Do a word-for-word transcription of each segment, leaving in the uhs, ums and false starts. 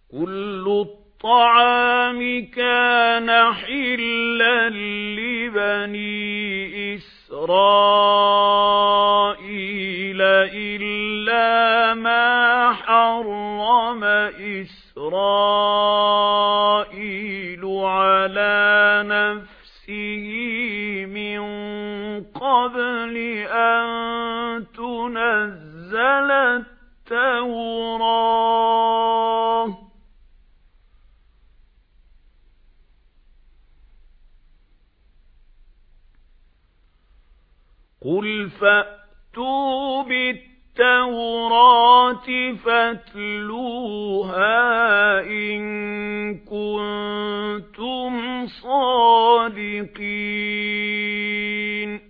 كُلُّ الطَّعَامِ كَانَ حِلًّا لِبَنِي إِسْرَائِيلَ إِلَّا مَا حَرَّمَ إِسْرَائِيلُ عَلَى نَفْسِهِ مِنْ قَبْلِ أَنْ تُنَزَّلَ التَّوْرَاةُ قُلْ فَأْتُوا بِالتَّوْرَاةِ فَاتْلُوهَا إِن كُنتُمْ صَادِقِينَ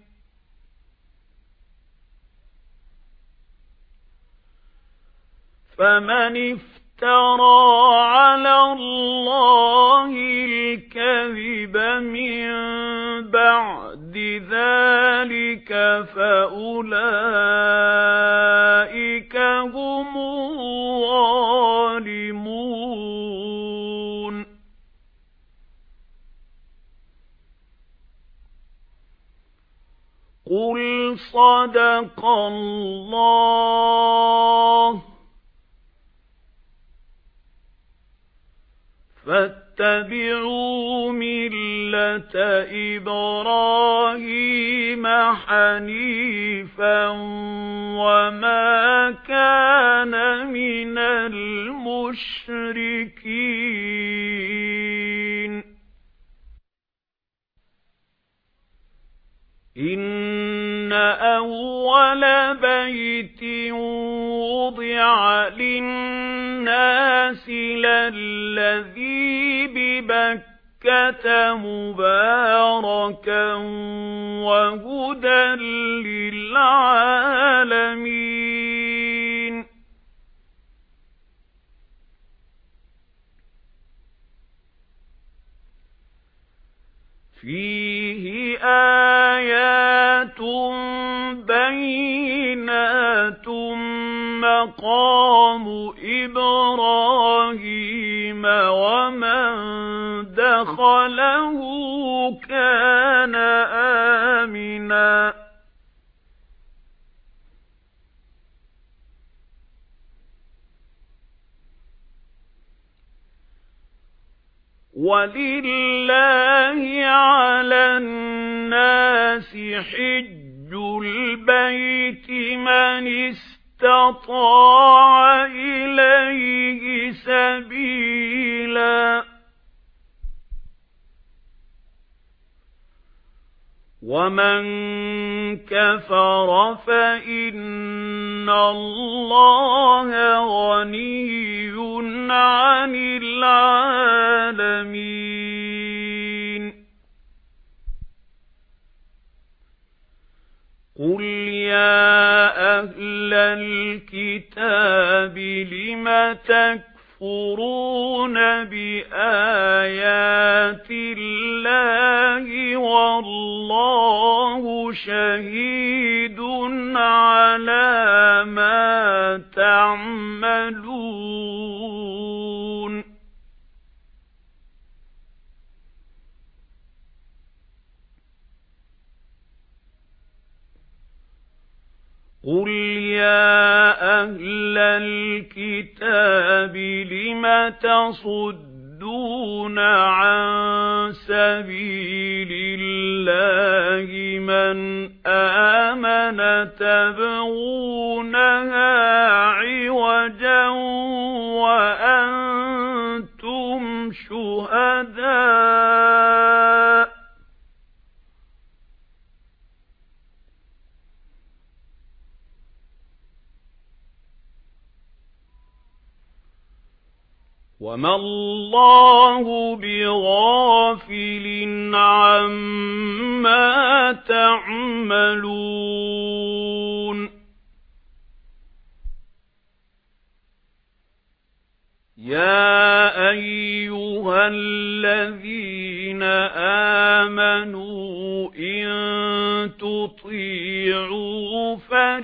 فَمَنِ افْتَرَى عَلَى اللَّهِ الْكَذِبَ مِنْ بَعْدِ ذَلِكَ فَأُولَئِكَ هُمُ الظَّالِمُونَ قُلْ صَدَقَ اللَّهُ فَاتَّبِعُوا مِلَّةَ إِبْرَاهِيمَ حَنِيفًا وَمَا كَانَ مِنَ الْمُشْرِكِينَ إِنَّ أَوَّلَ بَيْتٍ وُضِعَ لِلنَّاسِ لَلَّذِي بِبَكَّةَ مُبَارَكًا وَهُدًى لِلْعَالَمِينَ فِيهِ آيَاتٌ بَيِّنَاتٌ مَقَامُ إِبْرَاهِيمَ وَمَن دَخَلَهُ كَانَ آمِنًا وَلِلَّهِ عَلَى النَّاسِ حِجُّ الْبَيْتِ مَنِ اسْتَطَاعَ إِلَيْهِ سَبِيلًا وَمَن كَفَرَ فَإِنَّ اللَّهَ غَنِيٌّ عَنِ الْعَالَمِينَ قُلْ يَا أَهْلَ الْكِتَابِ لِمَ تَكْفُرُونَ بِآيَاتِ اللَّهِ وَاللَّهُ شَهِيدٌ عَلَى مَا تَعْمَلُونَ قُلْ يَا أَهْلَ الْكِتَابِ لِمَ تَصُدُّونَ عَن سَبِيلِ اللَّهِ مَنْ آمَنَ تَبْغُونَهَا عِوَجًا وَأَنْتُمْ شُهَدَاءُ وَمَا اللَّهُ بِغَافِلٍ عَمَّا تَعْمَلُونَ يَا أَيُّهَا الَّذِينَ آمَنُوا إِن تُطِيعُوا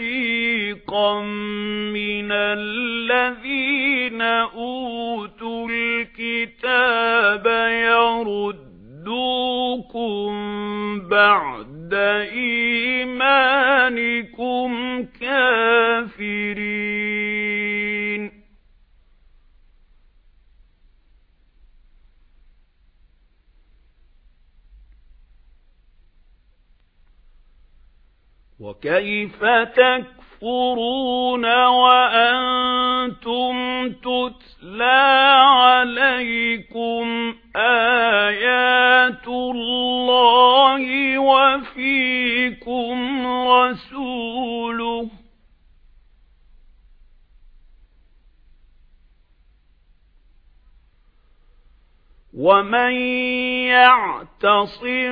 فَرِيقًا مِنَ الَّذِينَ أُوتُوا وكيف تكفرون وأنتم تتلى عليكم آيات الله وفيكم رسوله ومن يعتصم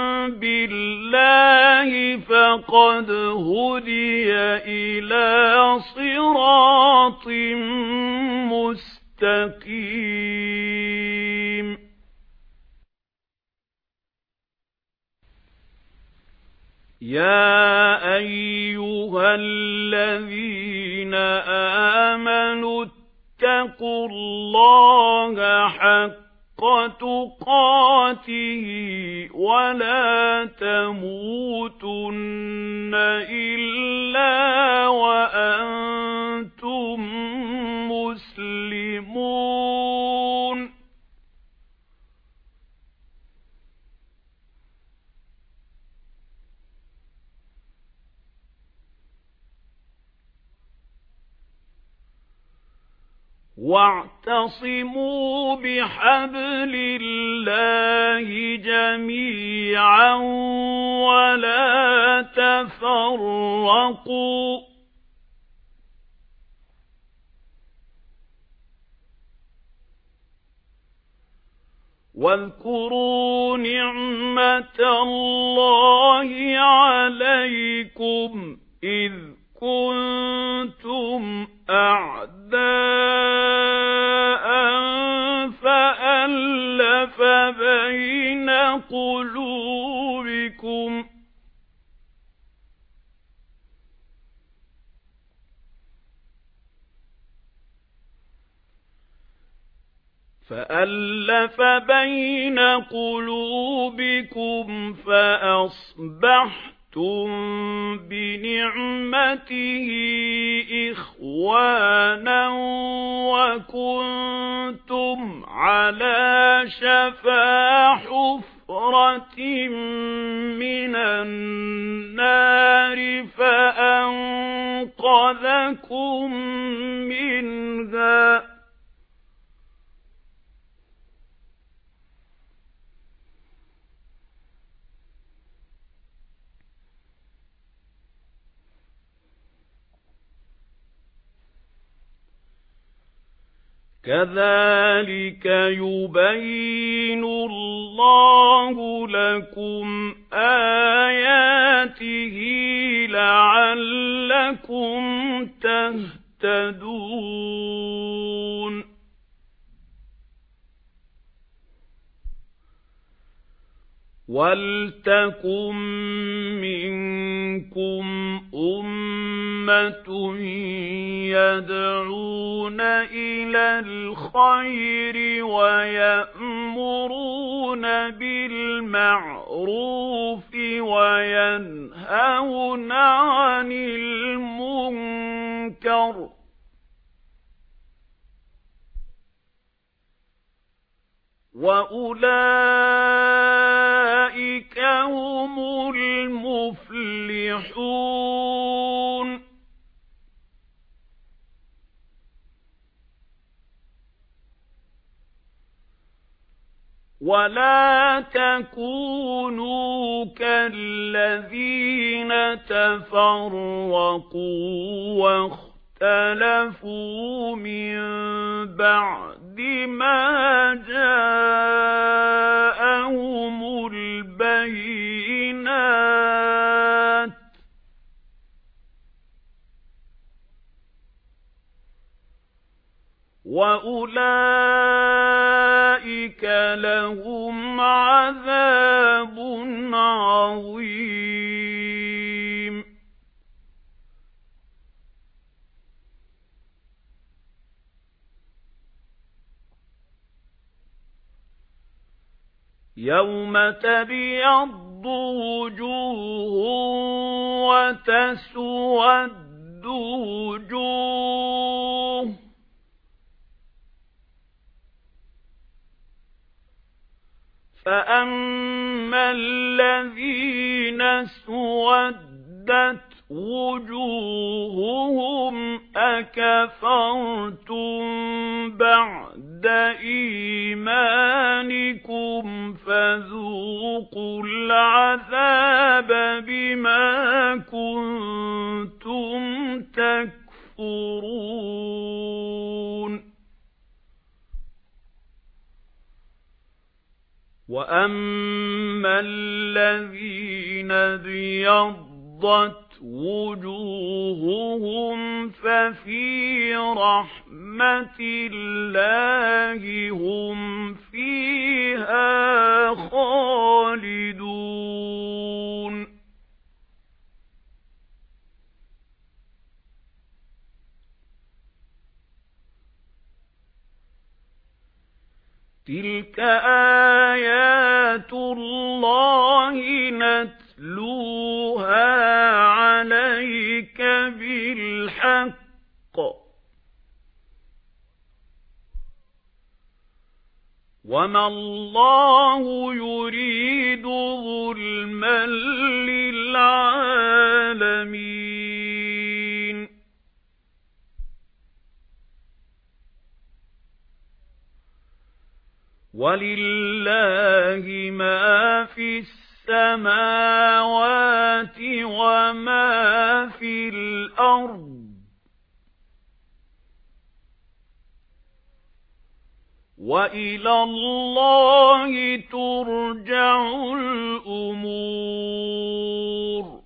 بالله فقد هدي إلى صراط مستقيم يا أيها الذين آمنوا اتقوا الله حق تقاته ولا تموتن إلا وأنتم مسلمون واعتصموا بحبل الله جميعا ولا تفرقوا واذكروا نعمة الله عليكم إذ كنتم أعداء فألف بين قلوبكم فألف بين قلوبكم فأصبحتم بنعمته إخوانا وكنتم على شفا حفرة من النار فأنقذكم منها كذلك يبين الله لكم آياته لعلكم تهتدون وَلْتَكُن مِّنكُمْ أُمَّةٌ يَدْعُونَ إِلَى الْخَيْرِ وَيَأْمُرُونَ بِالْمَعْرُوفِ وَيَنْهَوْنَ عَنِ الْمُنكَرِ وَأُولَئِكَ هُمُ الْمُفْلِحُونَ وَلَا تَكُونُوا كَالَّذِينَ تَفَرَّقُوا واختلفوا مِنْ بَعْدِ مَا جَاءَهُمُ الْبَيِّنَاتُ وَأُولَئِكَ لَهُمْ عَذَابٌ عَظِيمٌ يَوْمَ تَبْيَضُّ وُجُوهٌ وَتَسْوَدُّ وُجُوهٌ فَأَمَّا الَّذِينَ اسْوَدَّتْ وُجُوهُهُمْ أَكَفَرْتُمْ بَعْدَ إِيمَانِكُمْ فَذُوقُوا الْعَذَابَ بِمَا كُنتُمْ تَكْفُرُونَ وَأَمَّا الَّذِينَ ابْيَضَّتْ وُجُوهُهُمْ فَفِي رَحْمَةِ اللَّهِ هُمْ فِيهَا خَالِدُونَ تِلْكَ آيَاتُ اللَّهِ نَتْلُوهَا عَلَيْكَ بِالْحَقِّ وَمَا اللَّهُ يُرِيدُ ظُلْمًا لِلْعَالَمِينَ وَلِلَّهِ مَا فِي السَّمَاوَاتِ وَمَا فِي الْأَرْضِ وَإِلَى اللَّهِ تُرْجَعُ الْأُمُورُ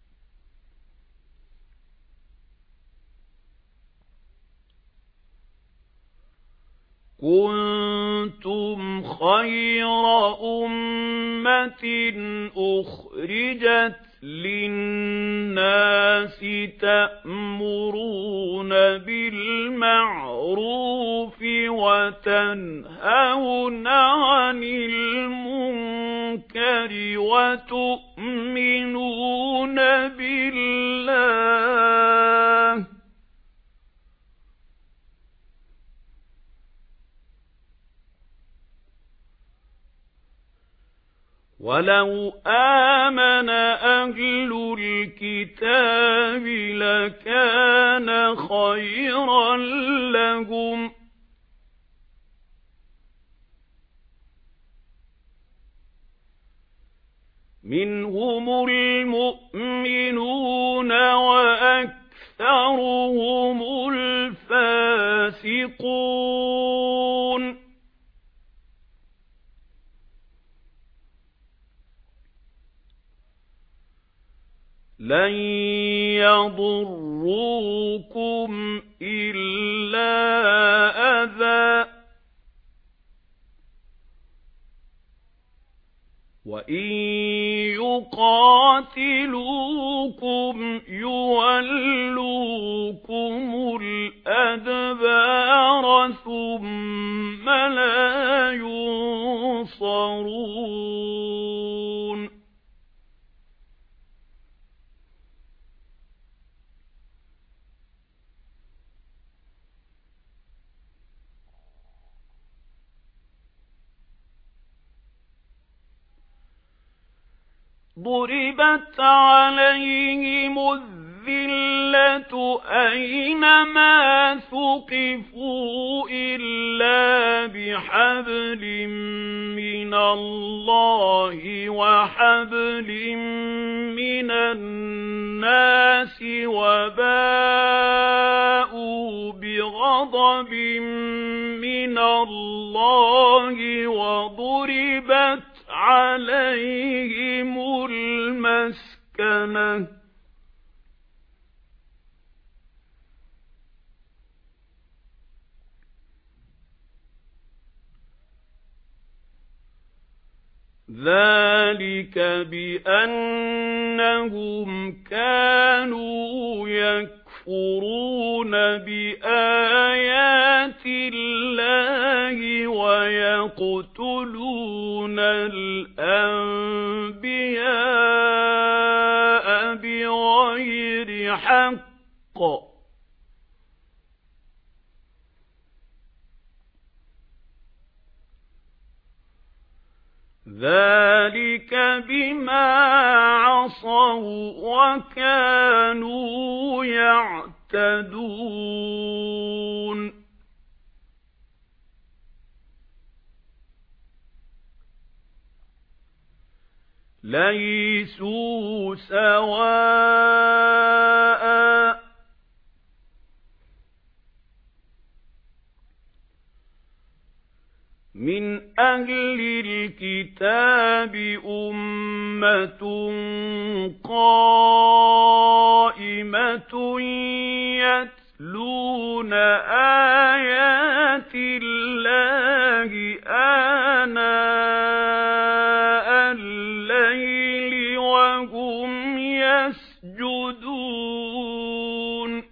كُنتُمْ خَيْرَ أُمَّةٍ أُخْرِجَتْ لِلنَّاسِ تَأْمُرُونَ بِالْمَعْرُوفِ وَتَنْهَوْنَ عَنِ الْمُنكَرِ وَتُؤْمِنُونَ بِاللَّهِ وَلَوْ آمَنَ أَهْلُ الْكِتَابِ لَكَانَ خَيْرًا لَهُمْ مِنْهُمُ الْمُؤْمِنُونَ وَأَكْثَرُهُمُ الْفَاسِقُونَ لَن يَضُرُّوكُمْ إِلَّا أَذًى وَإِن يُقَاتِلُوكُمْ يُوَلُّوكُمُ الْأَدْبَارَ ثُمَّ لَا يُنصَرُونَ ضُرِبَتْ عَلَيْهِمُ الذِّلَّةُ أَيْنَمَا ثُقِفُوا إِلَّا بِحَبْلٍ مِّنَ اللَّهِ وَحَبْلٍ مِّنَ النَّاسِ وَبَاءُوا بِغَضَبٍ مِّنَ اللَّهِ وَضُرِبَتْ عَلَيْهِمُ الْمَسْكَنَةُ ذَلِكَ بِأَنَّهُمْ كَانُوا يَكْفُرُونَ بِآيَاتِ اللَّهِ وَيَقْتُلُونَ الْأَنبِيَاءَ بِغَيْرِ حَقٍّ ذَلِكَ بِمَا عَصَوْا وَكَانُوا يَعْتَدُونَ لَيْسُوا سَوَاءً مِنْ أَهْلِ الْكِتَابِ أُمَّةٌ قَائِمَةٌ يَتْلُونَ آيَاتِ اللَّهِ آنَاءَ اللَّيْلِ وَهُمْ يَسْجُدُونَ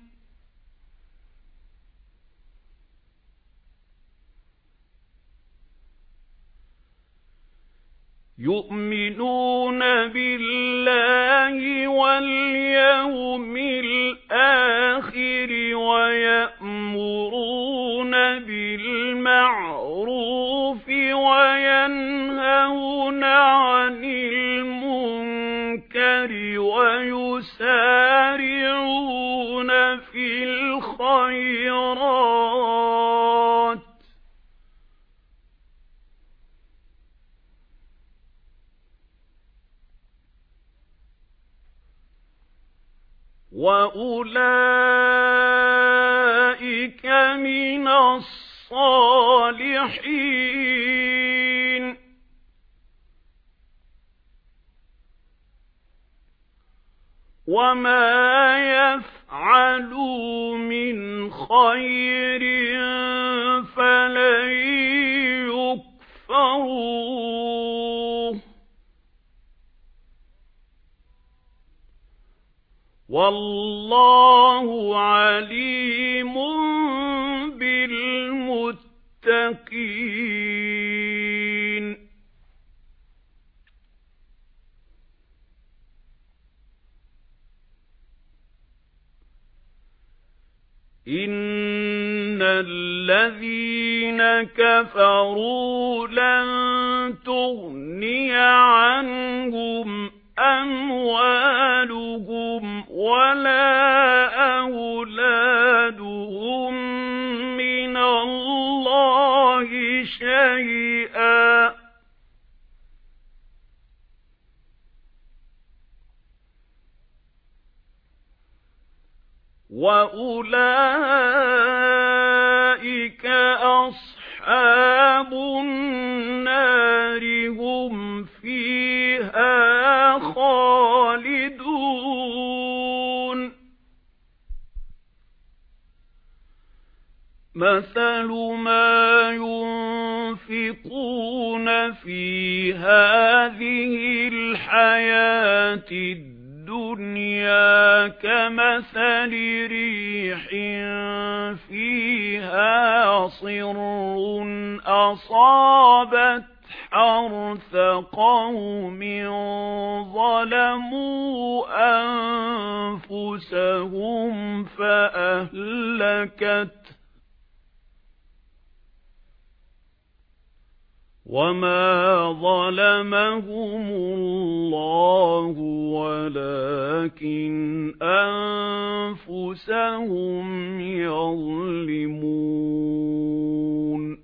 يُؤْمِنُونَ بِاللَّهِ وَالْيَوْمِ الْآخِرِ وَيَأْمُرُونَ بِالْمَعْرُوفِ وَيَنْهَوْنَ عَنِ الْمُنكَرِ وَيُسَارِعُونَ فِي الْخَيْرَاتِ وَأُولَئِكَ مِنَ الصَّالِحِينَ وَمَا يَفْعَلُوا مِنْ خَيْرٍ فَلَن يُكْفَرُوهُ وَاللَّهُ عَلِيمٌ بِالْمُتَّقِينَ إِنَّ الَّذِينَ كَفَرُوا لَن تُغْنِيَ عَنْهُمْ أَمْوَالُهُمْ وَلَا أَوْلَادُهُمْ مِنَ اللَّهِ شَيْئًا وَأُولَئِكَ أَصْحَابُ النَّارِ هُمْ فِيهَا خَالِدُونَ مَثَلُ مَا يُنْفِقُونَ فِي هَذِهِ الْحَيَاةِ الدُّنْيَا كَمَثَلِ رِيحٍ فِيهَا صِرٌّ أَصَابَتْ حَرْثَ قَوْمٍ ظَلَمُوا أَنفُسَهُمْ فَأَهْلَكَتْهُ وَمَا ظَلَمَهُمُ اللَّهُ وَلَكِنْ أَنفُسَهُمْ يَظْلِمُونَ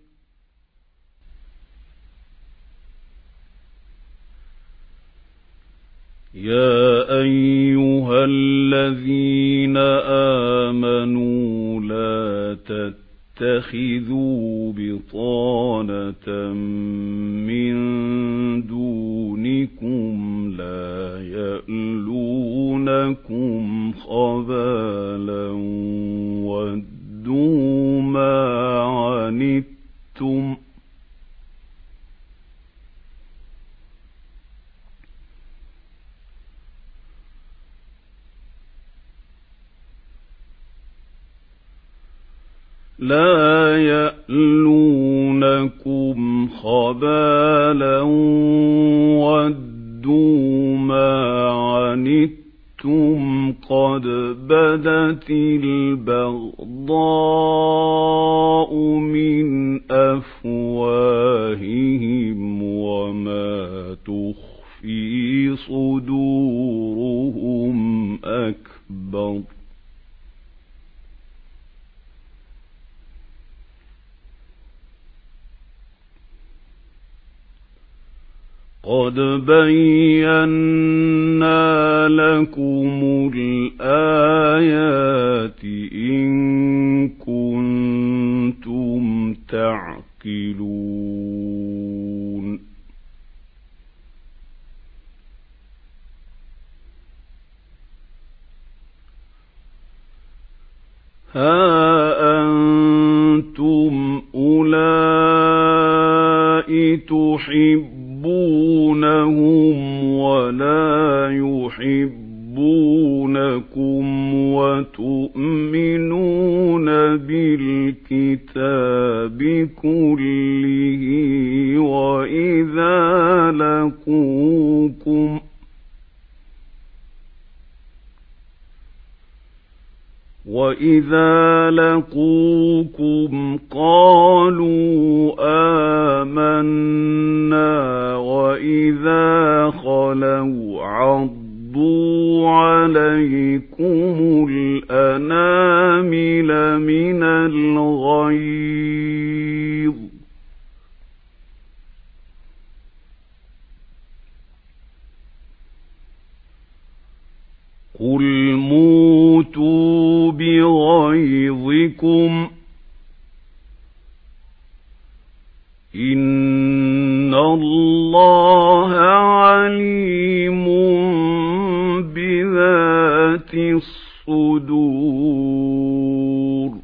يَا أَيُّهَا الَّذِينَ آمَنُوا لَا تَتَّخِذُوا بِطَانَةً مِّن دُونِكُمْ لَا يَأْلُونَكُمْ خَبَالًا وَدُّوا مَا عَنِتُّمْ لا يألونكم خبالا ودوا ما عنتم قد بدت البغضاء من أفواههم وما قد بينا لكم الآيات إن كنتم تعقلون ها أنتم أولئك تحبونهم ولا يحبونكم وتؤمنون بالكتاب كله وإذا لقوكم وَإِذَا لَقُوكُمْ قَالُوا آمَنَّا وَإِذَا خَلَوْا عَضُّوا عَلَيْكُمُ الْأَنَامِلَ مِنَ الْغَيْظِ قُلْ مُوتُوا بِغَيْظِكُمْ إِنَّ اللَّهَ عَلِيمٌ بِذَاتِ الصُّدُورِ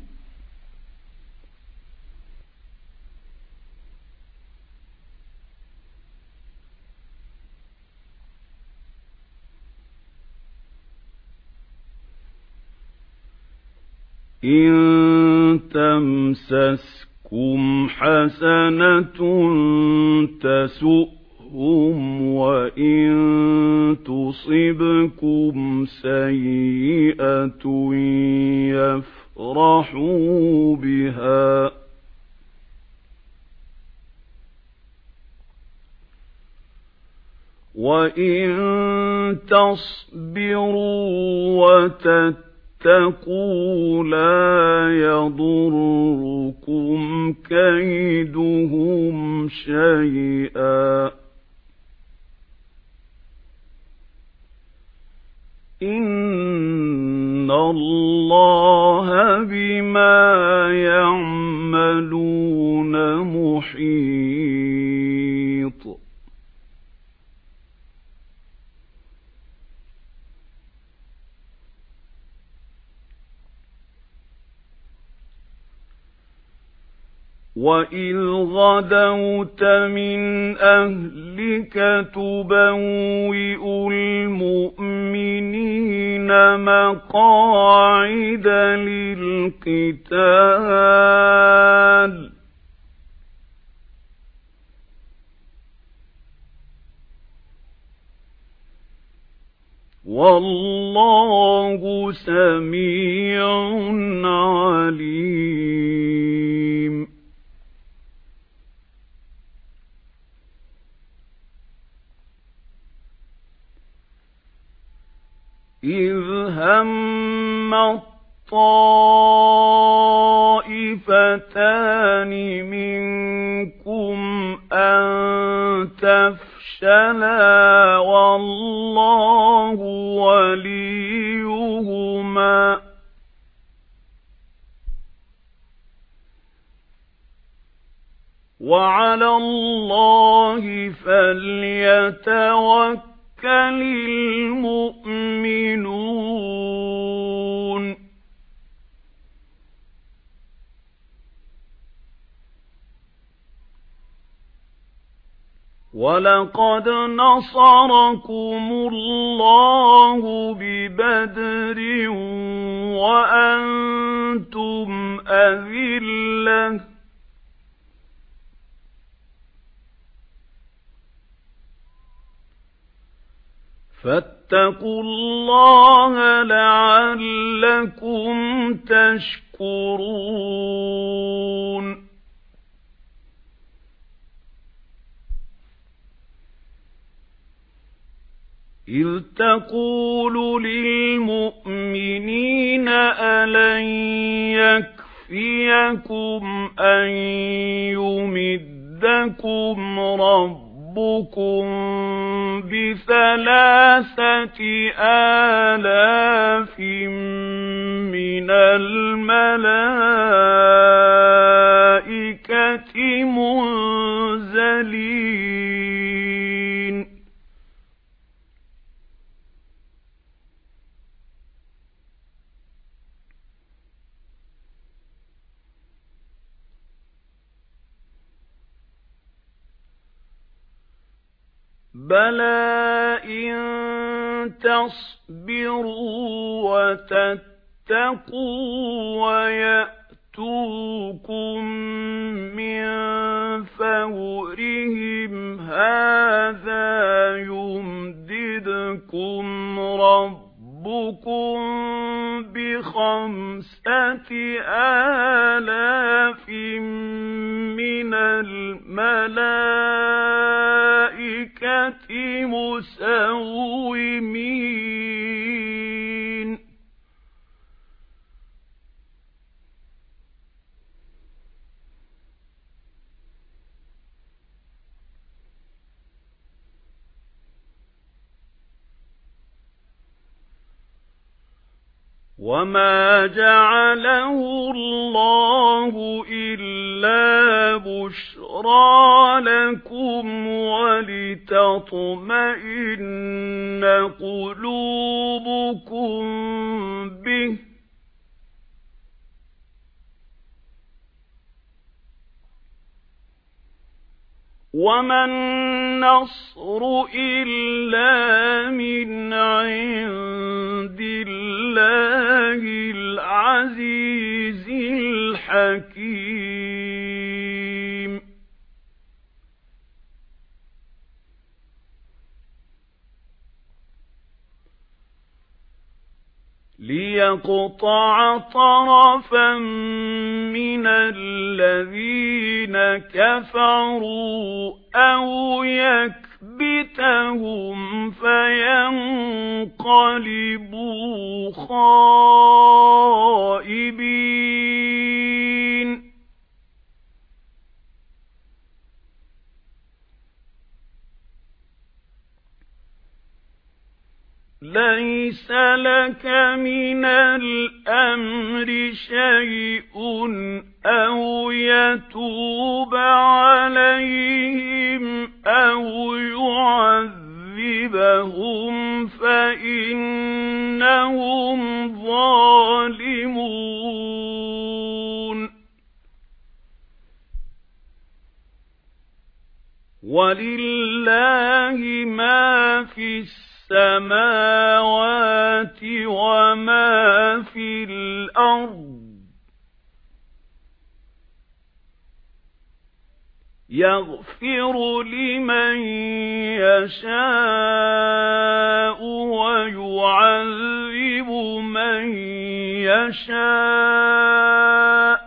إِن تَمْسَسْكُمْ حَسَنَةٌ تَسُؤْهُمْ وَإِن تُصِبْكُمْ سَيِّئَةٌ يَفْرَحُوا بِهَا وَإِن تَصْبِرُوا وَتَتَّقُوا اتقوا لا يضركم كيدهم شيئا إن الله بما يعملون محيط وَإِذْ غَدَوْتَ مِنْ أَهْلِكَ تُبَوِّئُ الْمُؤْمِنِينَ مَقَاعِدَ لِلْقِتَالِ وَاللَّهُ سَمِيعٌ عَلِيمٌ إِذْ هَمَّ الطَّائِفَتَانِ مِنكُمْ أَن تَفْشَلَا وَاللَّهُ وَلِيُّهُمَا وَعَلَى اللَّهِ فَلْيَتَوَكَّلِ المؤمنون وَلَقَدْ نَصَرَكُمُ اللَّهُ بِبَدْرٍ وَأَنْتُمْ أَذِلَّةٌ فَاتَّقُوا اللَّهَ لَعَلَّكُمْ تَشْكُرُونَ إِذْ تَقُولُ لِلْمُؤْمِنِينَ أَلَنْ يَكْفِيَكُمْ أَنْ يُمِدَّكُمْ رَبُّكُمْ رَبُّكُمْ بِثَلَاثَةِ آلَافٍ مِنَ الْمَلَائِكَةِ مُنزَلِينَ بَلَى إِن تَصْبِرُوا وَتَتَّقُوا وَيَأْتُوكُم مِّن فَوْرِهِمْ هَٰذَا يُمْدِدْكُمْ رَبُّكُم بِخَمْسَةِ آلَافٍ مِّنَ الْمَلَائِكَةِ مُسَوِّمِينَ وَمَا جَعَلَهُ اللَّهُ إِلَّا بُشْرَىٰ لَكُمْ وَلِتَطْمَئِنَّ قُلُوبُكُم بِهِ ۗ وَمَا النَّصْرُ إِلَّا مِنْ عِندِ اللَّهِ الْعَزِيزِ الْحَكِيمِ لِيَقْطَعَ طَرَفًا مِنَ الَّذِينَ كَفَرُوا أَوْ يَكْبِتَهُمْ فَيَنقَلِبُوا خَائِبِينَ لَيْسَ لَكَ مِنَ الْأَمْرِ شَيْءٌ أَوْ يَتُوبَ عَلَيْهِمْ أَوْ يُعَذِّبَهُمْ فَإِنَّهُمْ ظَالِمُونَ وَلِلَّهِ مَا فِي السَّمَاوَاتِ وَمَا فِي الْأَرْضِ يَغْفِرُ لِمَن يَشَاءُ وَيُعَذِّبُ مَن يَشَاءُ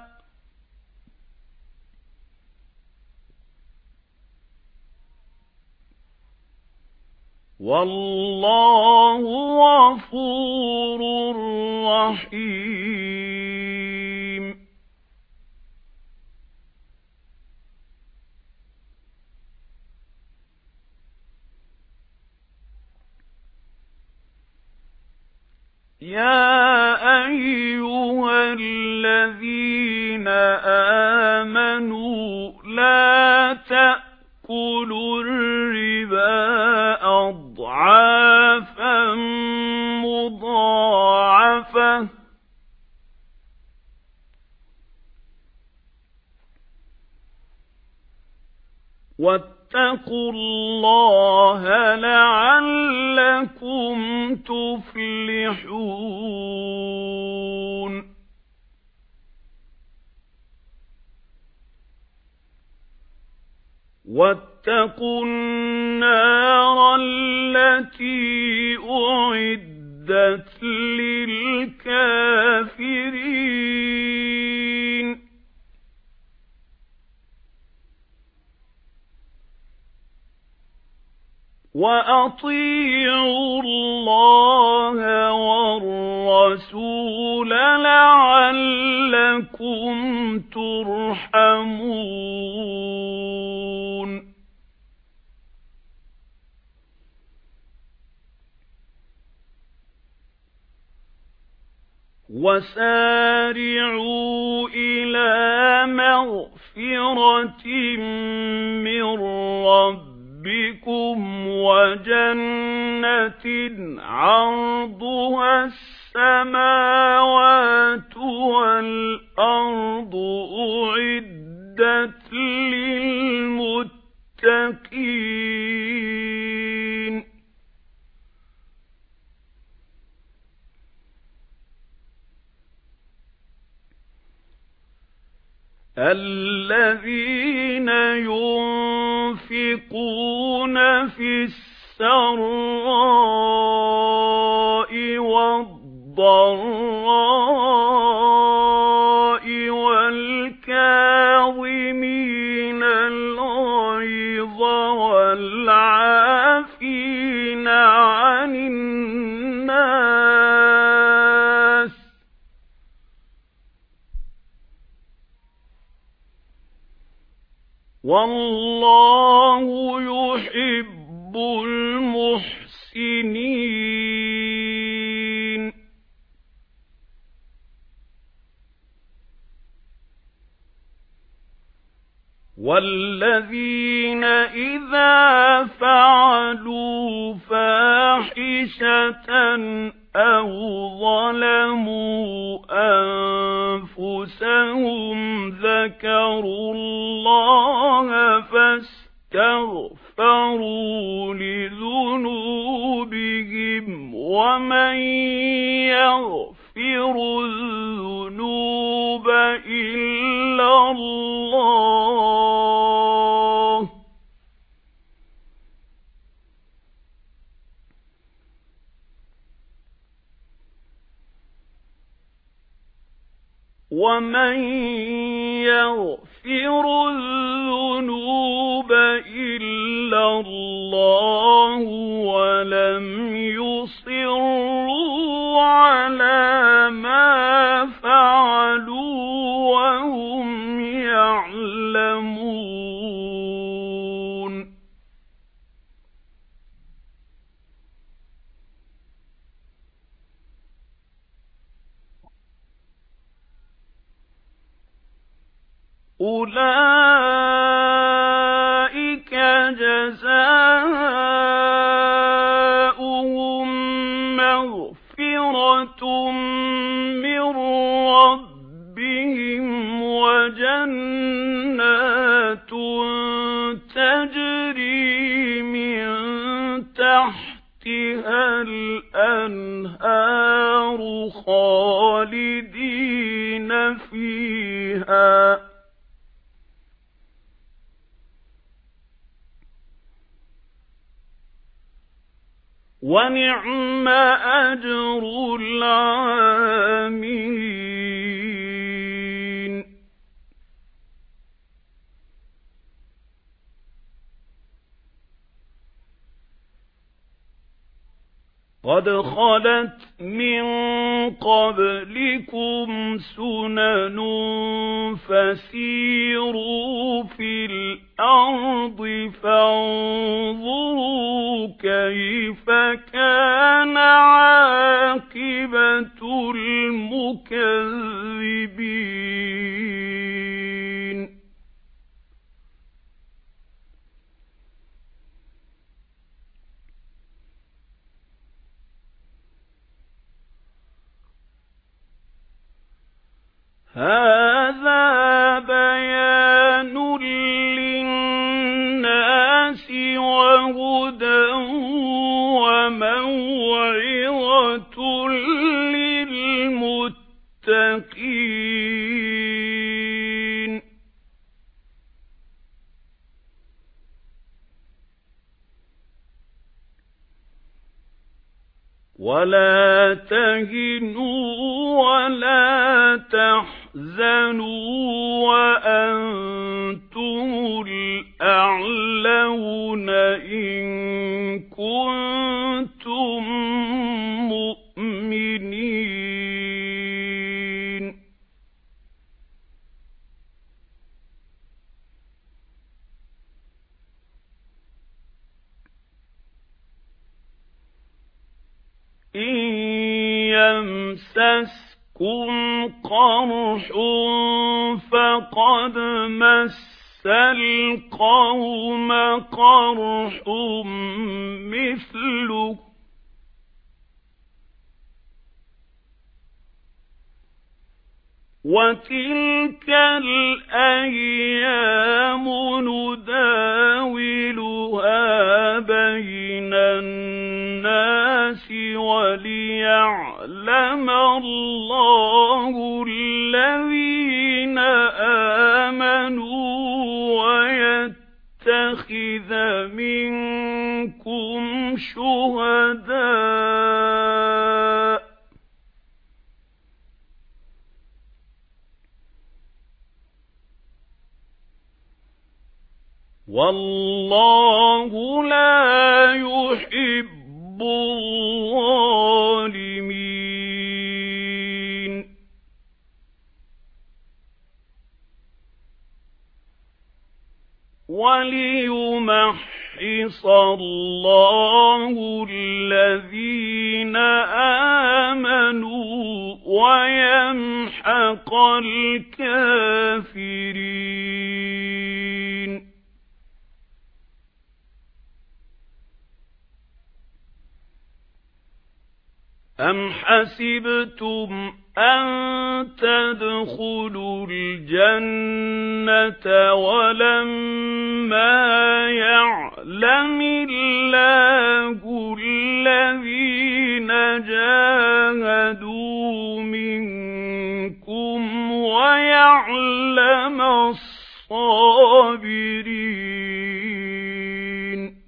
وَاللَّهُ غَفُورٌ رَّحِيمٌ يَا أَيُّهَا الَّذِينَ آمَنُوا لَا تَأْكُلُوا الرِّبَا أَضْعَافًا مُضَاعَفَةً وَاتَّقُوا اللَّهَ لَعَلَّكُمْ تُفْلِحُونَ وَاتَّقُوا النَّارَ الَّتِي أُعِدَّتْ لِلْكَافِرِينَ وَأَطِيعُوا اللَّهَ وَالرَّسُولَ لَعَلَّكُمْ تُرْحَمُونَ وَسَارِعُوا إِلَى مَغْفِرَةٍ مِّن رَّبِّكُمْ وَجَنَّةٍ عَرْضُهَا السَّمَاوَاتُ وَالْأَرْضُ أُعِدَّتْ لِلْمُتَّقِينَ الَّذِينَ يُنفِقُونَ فِي السَّرَّاءِ وَالضَّرَّاءِ وَالْكَاظِمِينَ الْغَيْظَ وَالْعَافِينَ عَنِ النَّاسِ وَاللَّهُ يُحِبُّ الْمُحْسِنِينَ وَالَّذِينَ إِذَا فَعَلُوا فَاحِشَةً أَوْ ظَلَمُوا أَنفُسَهُمْ ذَكَرُوا اللَّهَ فَاسْتَغْفَرُوا لِذُنُوبِهِمْ وَمَن يَغْفِرُ الذُّنُوبَ إِلَّا اللَّهُ وَمَن يَغْفِرُ الذُّنُوبَ إِلَّا اللَّهُ وَلَمْ يُصِرُّوا عَلَى مَا فَعَلُوا وَهُمْ يَعْلَمُونَ أُولَئِكَ جَزَاؤُهُم مَّغْفِرَةٌ مِّن رَّبِّهِمْ وَجَنَّاتٌ تَجْرِي مِن تَحْتِهَا الْأَنْهَارُ خَالِدِينَ فِيهَا وَنِعْمَ أَجْرُ الْعَامِلِينَ قَدْ خَلَتْ مِن قَبْلِكُمْ سُنَنٌ فَسِيرُوا فِي الْأَرْضِ فَانظُرُوا كَيْفَ كَانَ عَاقِبَةُ الْمُكَذِّبِينَ هَذَا بَيَانٌ لِّلنَّاسِ وَهُدًى وَمَوْعِظَةٌ لِّلْمُتَّقِينَ وَلَا تَهِنُوا وَلَا تَحْزَنُوا وَأَنتُمُ الْأَعْلَوْنَ إِن كُنتُم مُّؤْمِنِينَ إِن يَمْسَسْكُمْ قرح فقد مس القوم قرح مثله وتلك الأيام نداولها بين الناس وليعلم الله الذين آمنوا ويتخذ منكم شهداء والله لا يحب الظالمين وليمحص الله الذين آمنوا ويمحق الكافرين أَمْ حَسِبْتُمْ أَن تَدْخُلُوا الْجَنَّةَ وَلَمَّا يَعْلَمِ اللَّهُ الَّذِينَ جَاهَدُوا مِنكُمْ وَيَعْلَمَ الصَّابِرِينَ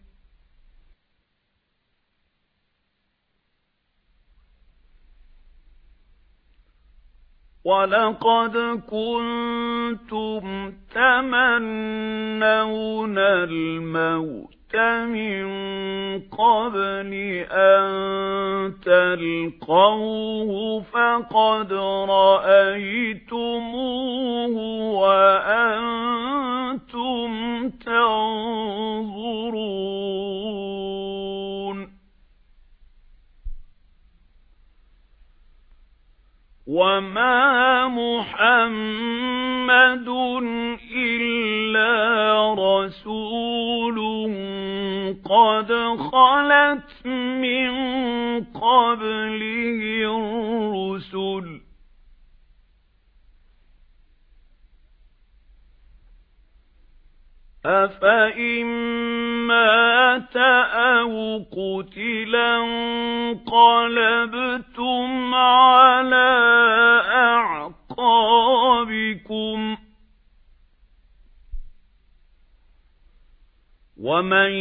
وَلَقَدْ كُنتُمْ تَمَنَّوْنَ الْمَوْتَ مِنْ قَبْلِ أَنْ تَلْقَوْهُ فَقَدْ رَأَيْتُمُوهُ وَأَنْتُمْ تَنْظُرُونَ وَمَا مُحَمَّدٌ إِلَّا رَسُولٌ قَدْ خَلَتْ مِنْ قَبْلِهِ الرُّسُلُ أَفَإِن مَّاتَ أَوْ قُتِلَ انقَلَبْتُمْ عَلَى أَعْقَابِكُمْ وَمَن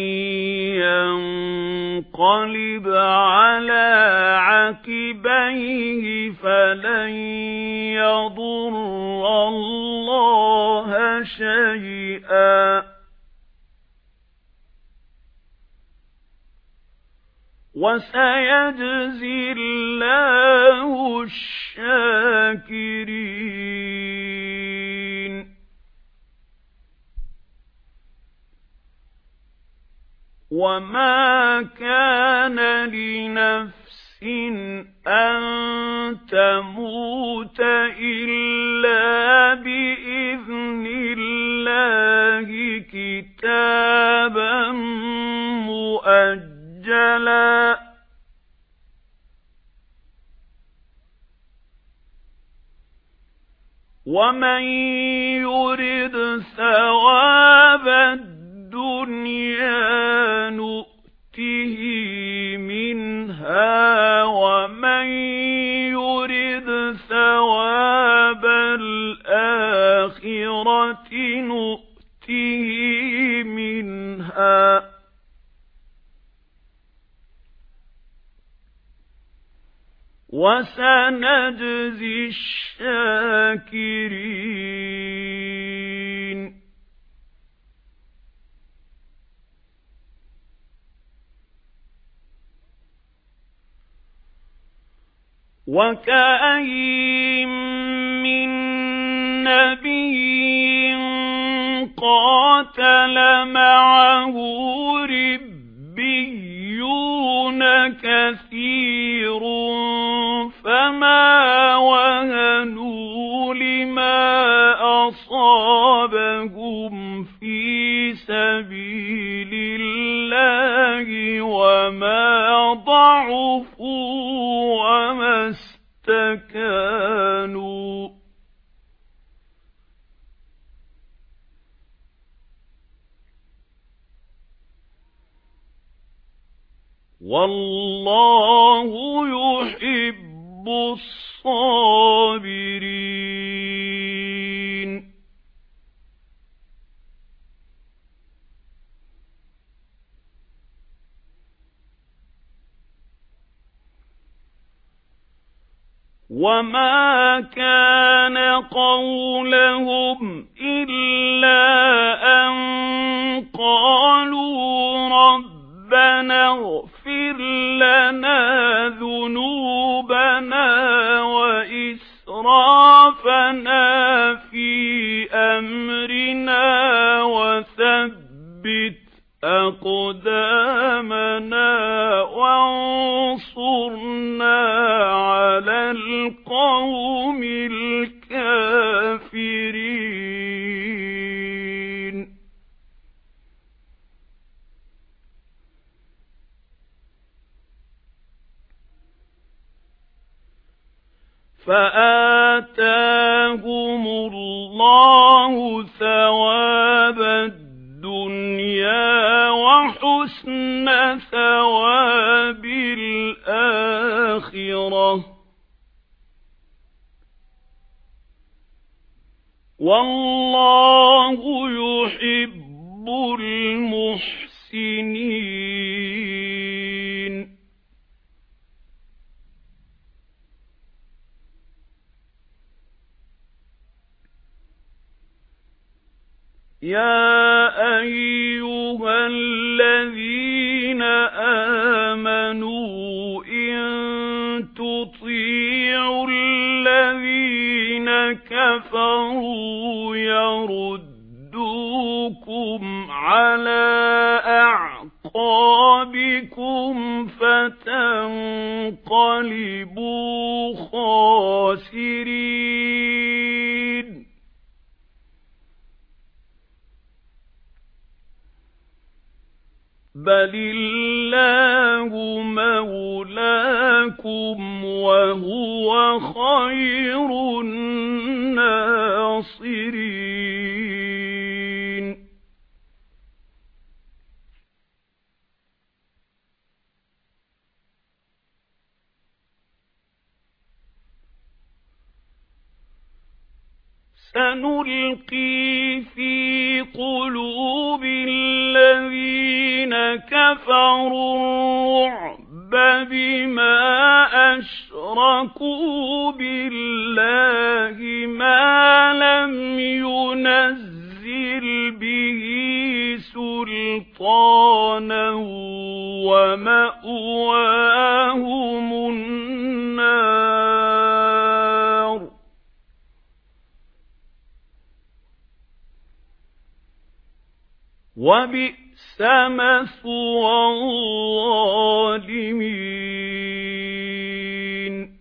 يَنقَلِبْ عَلَى عَقِبَيْهِ فَلَن يَضُرَّ اللَّهَ شَيْئًا وَسَيَجْزِي اللَّهُ الشَّاكِرِينَ وَمَا كَانَ لِنَفْسٍ أَن تَمُوتَ إِلَّا بِإِذْنِ اللَّهِ كِتَابًا مُؤَجَّلًا وَمَن يُرِدْ ثَوَابَ الدُّنْيَا نُؤْتِهِ مِنْهَا وَمَن يُرِدْ ثَوَابَ الْآخِرَةِ نُؤْتِهِ مِنْهَا وَسَنَجْزِي الشَّاكِرِينَ وَكَأَيِّن مِّن نَّبِيٍّ قَاتَلَ مَعَهُ رِبِّيُّونَ كَثِيرٌ فَمَا وَهَنُوا وَاللَّهُ يُحِبُّ الصَّابِرِينَ وَمَا كَانَ قَوْلَهُمْ إِلَّا أَن قَالُوا رَبَّنَا اغْفِرْ لَنَا ذُنُوبَنَا وَإِسْرَافَنَا فِي أَمْرِنَا وَثَبِّتْ أَقْدَامَنَا وَانصُرْنَا عَلَى الْقَوْمِ الْكَافِرِينَ فآتاهم الله ثواب الدنيا وحسن ثواب الآخرة والله يحب المحسنين يا أيها الذين آمنوا إن تطيعوا الذين كفروا يردوكم على أعقابكم فتنقلبوا خاسرين بل الله مولاكم وهو خير الناصرين سنلقي في قلوب الذين كفروا الرعب بما أشركوا بالله ما لم ينزل به سلطانا ومأواهم النار وبئس مثوى الظالمين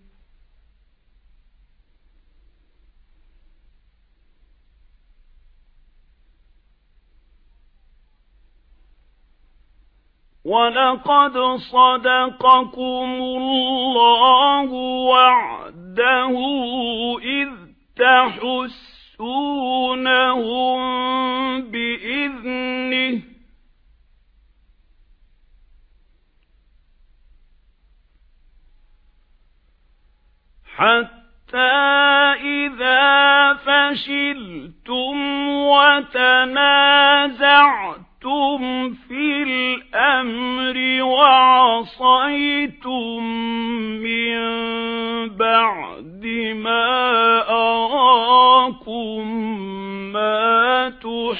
وَلَقَدْ صَدَقَكُمُ اللَّهُ وَعْدَهُ إِذْ تَحُسُّونَهُم بِإِذْنِهِ حَتَّى إِذَا فَشِلْتُمْ وَتَنَازَعْتُمْ فِي الْأَمْرِ وَعَصَيْتُمْ مِنْ بَعْدِ مَا أَرَاكُمْ مَا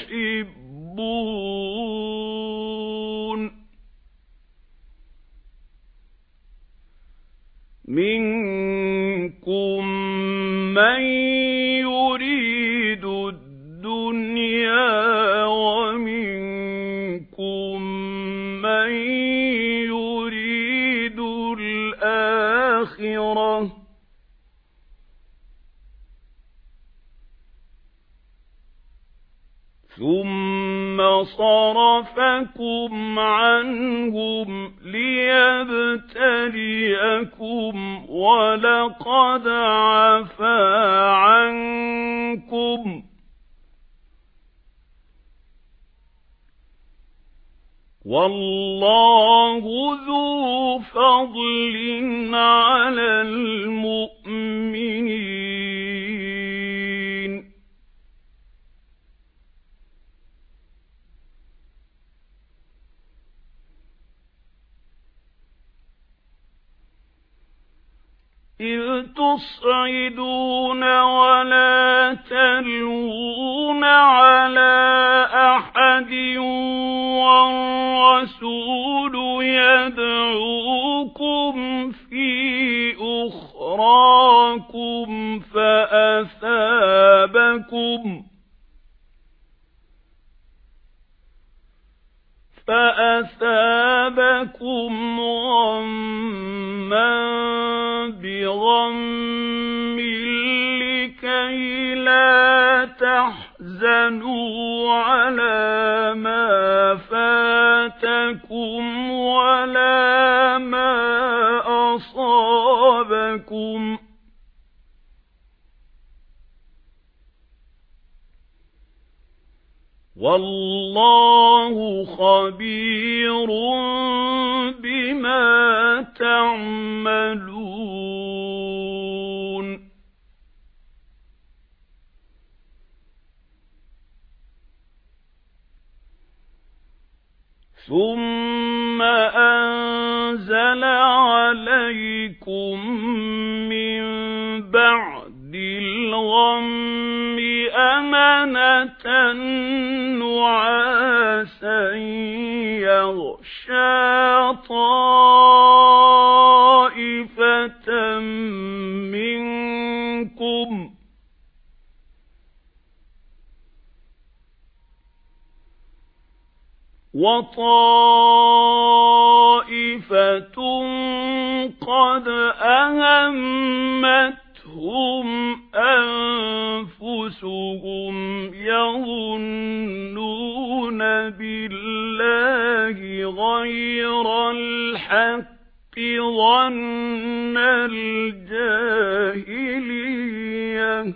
تُحِبُّونَ مِنكُم مَّن يُرِيدُ الدُّنْيَا وَمِنكُم مَّن يُرِيدُ الْآخِرَةَ ثُمَّ صَرَفَكُمْ عَنْهُمْ لِيَبْتَلِيَكُمْ وَلَقَدْ عَفَا عَنْكُمْ وَاللَّهُ ذُو فَضْلٍ عَلَى الْمُؤْمِنِينَ إِذْ تُصْعِدُونَ وَلَا تَلْوُونَ عَلَى أَحَدٍ وَالرَّسُولُ يَدْعُوكُمْ فِي أُخْرَاكُمْ فَأَثَابَكُمْ فَأَثَابَكُمْ غَمًّا بِغَمٍّ لِكَيْ لَا تَحْزَنُوا عَلَى مَا فَاتَكُمْ وَلَا مَا أَصَابَكُمْ وَاللَّهُ خَبِيرٌ بِمَا تَعْمَلُونَ ثُمَّ أَنزَلَ عَلَيْكُم مِّن بَعْدِ الْغَمِّ أَمَنَةً نُعَاسًا يَغْشَىٰ طَائِفَةً مِّنكُمْ وَطَائِفَةٌ قَدْ أَهَمَّتْهُمْ أَنفُسُهُمْ يَظُنُّونَ بِاللَّهِ غَيْرَ الْحَقِّ ظَنَّ الْجَاهِلِيَّةِ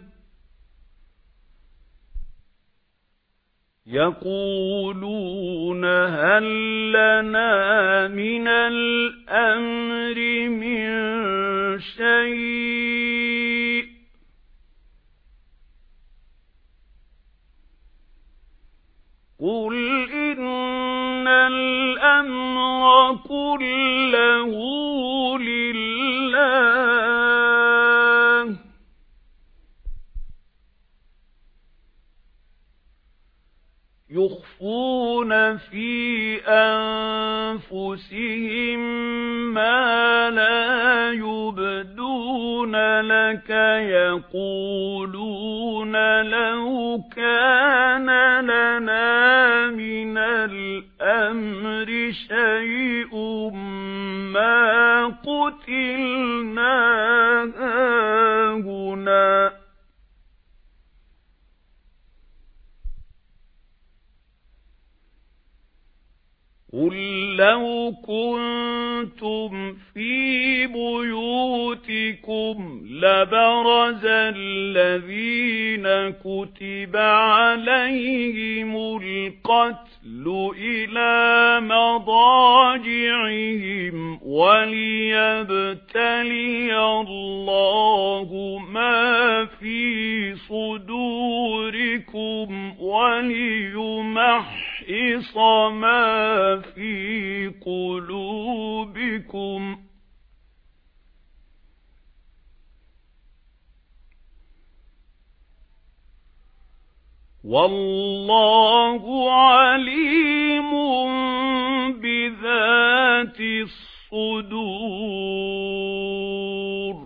يَقُولُونَ هَل لَّنَا مِنَ الْأَمْرِ مِن شَيْءٍ قُلْ إِنَّ الْأَمْرَ كُلَّهُ لِلَّهِ يُخْفُونَ فِي أَنفُسِهِم مَّا لَا يُبْدُونَ لَكَ يَقُولُونَ لَوْ كَانَ لَنَا مِنَ الْأَمْرِ شَيْءٌ مَّا قُتِلْنَا هَاهُنَا قُل لَّوْ كُنتُمْ فِي بُيُوتِكُمْ لَبَرَزَ الَّذِينَ كُتِبَ عَلَيْهِمُ الْقَتْلُ إِلَى مَضَاجِعِهِمْ وَلِيَبْتَلِيَ اللَّهُ مَا فِي صُدُورِكُمْ وَلِيُمَحِّصَ مَا فِي قُلُوبِكُمْ وَاللَّهُ عَلِيمٌ بِذَاتِ الصُّدُورِ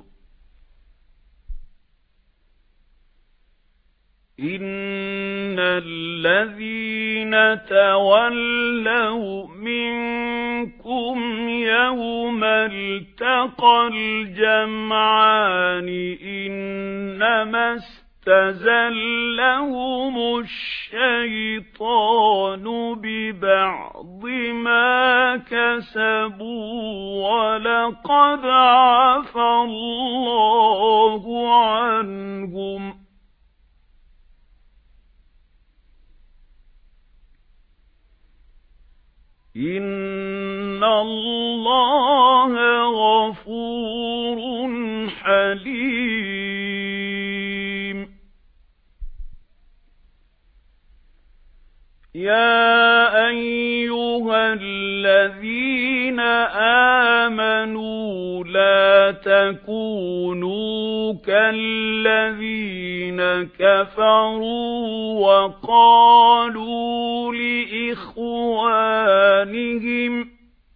إِنَّ الَّذِينَ تَوَلَّوْا مِنكُمْ يَوْمَ الْتَقَى الْجَمْعَانِ إِنَّمَا اسْتَزَلَّهُمُ الشَّيْطَانُ بِبَعْضِ مَا كَسَبُوا وَلَقَدْ عَفَا اللَّهُ عَنْهُمْ إِنَّ اللَّهَ غَفُورٌ حَلِيمٌ يَا أَيُّهَا الَّذِينَ آمَنُوا لَا تَكُونُوا كَالَّذِينَ كَفَرُوا وَقَالُوا لِإِخْوَانِهِمْ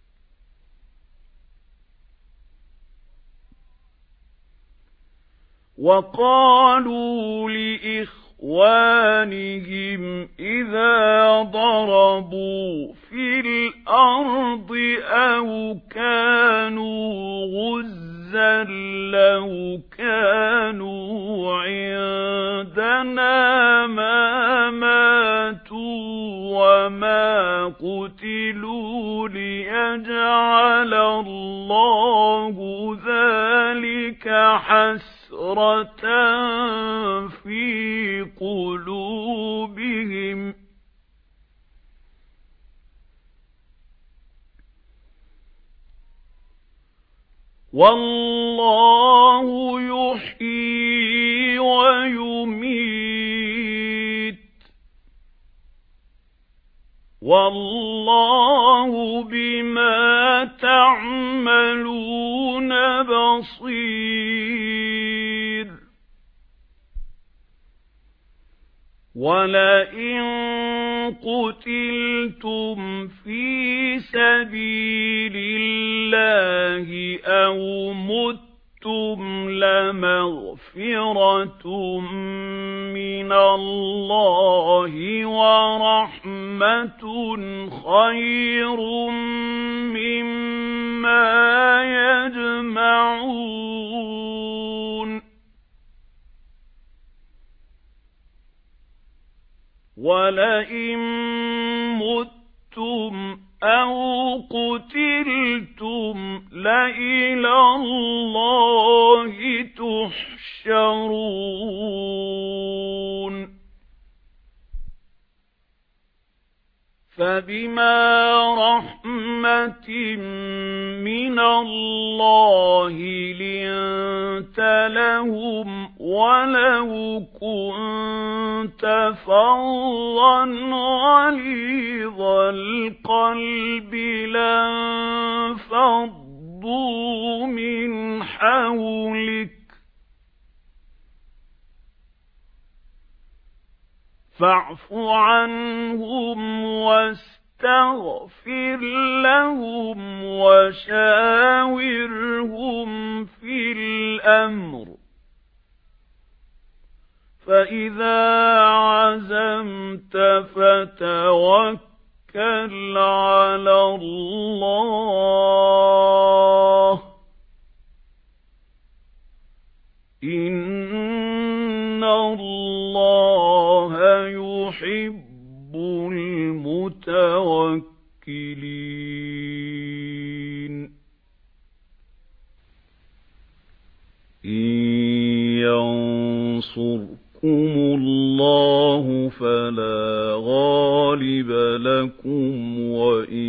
وَقَالُوا لِإِخْوَانِهِمْ إِذَا ضَرَبُوا فِي الْأَرْضِ أَوْ كَانُوا غُزًّى لَّوْ كَانُوا عِندَنَا مَا مَاتُوا وَمَا قُتِلُوا لِيَجْعَلَ اللَّهُ ذَلِكَ حَسْرَةً فِي قُلُوبِهِمْ وَاللَّهُ يُحْيِي وَيُمِيتُ وَاللَّهُ بِمَا تَعْمَلُونَ بَصِيرٌ وَلَئِن قُتِلْتُمْ فِي سَبِيلِ اللَّهِ أَوْ مُتُّمْ لَمَغْفِرَةٌ مِنَ اللَّهِ وَرَحْمَةٌ خَيْرٌ مِّمَّا يَجْمَعُونَ وَلَئِن مُتُّمْ أَوْ قُتِلْتُمْ لَإِلَى اللَّهِ تُحْشَرُونَ فَبِمَا رَحْمَةٍ مِّنَ اللَّهِ لِنتَ لَهُمْ وَلَوْ كُنتَ فَظًّا غَلِيظَ الْقَلْبِ لَانفَضُّوا مِنْ حَوْلِكَ فَاعْفُ عَنْهُمْ وَاسْتَغْفِرْ لَهُمْ وَشَاوِرْهُمْ فِي الْأَمْرِ فَإِذَا عَزَمْتَ فَتَوَكَّلْ عَلَى اللَّهِ إِنَّ اللَّهَ يُحِبُّ الْمُتَوَكِّلِينَ إِن يَنصُرْكُمُ اللَّهُ فَلَا غَالِبَ لَكُمْ وَإِن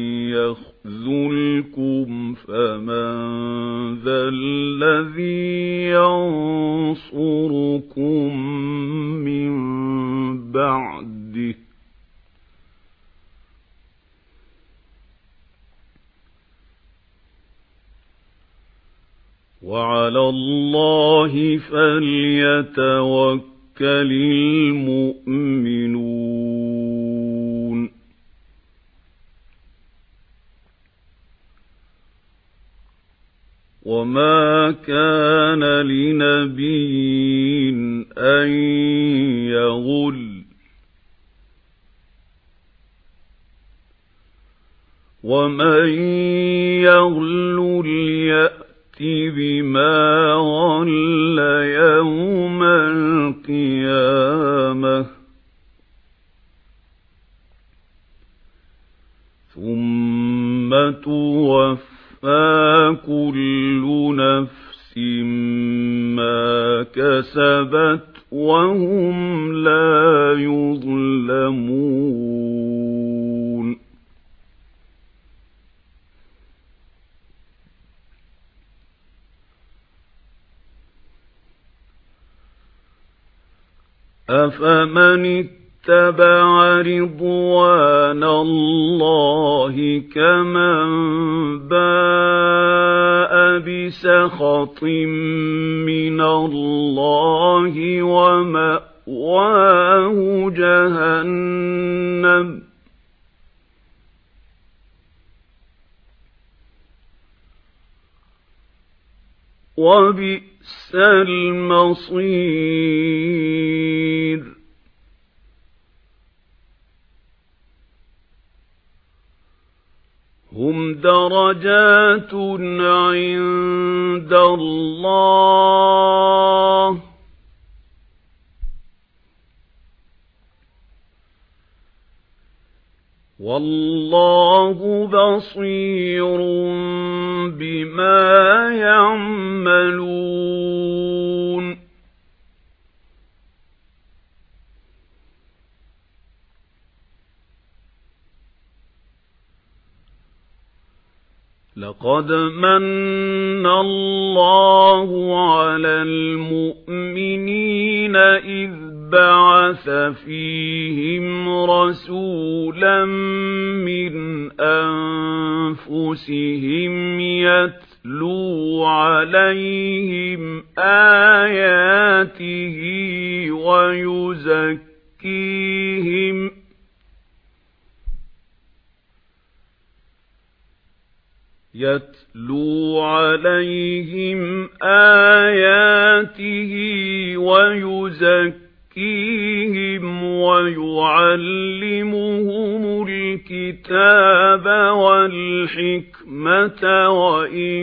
يَخْذُلْكُمْ فَمَن ذَا الَّذِي يَنصُرُكُم مِّن بَعْدِهِ وَعَلَى اللَّهِ فَلْيَتَوَكَّلِ الْمُؤْمِنُونَ وَمَا كَانَ لِنَبِيٍّ أَن يَغُلَّ وَمَن يَغْلُلْ يَأْتِ بِمَا غَلَّ يَوْمَ الْقِيَامَةِ ثُمَّ تُوَفَّى كُلُّ نَفْسٍ مَا كَسَبَتْ وَهُمْ لَا يُظْلَمُونَ أفمن اتبع رضوان الله كمن باء بسخط من الله ومأواه جهنم وبئس المصير هم درجات عند الله والله بصير بما يعملون لقد من الله على المؤمنين إذ بعث فيهم رسولا من أنفسهم يتلو عليهم آياته ويزكيهم يتلو عليهم آياته ويزكيهم ويعلمهم الكتاب والحكمة وإن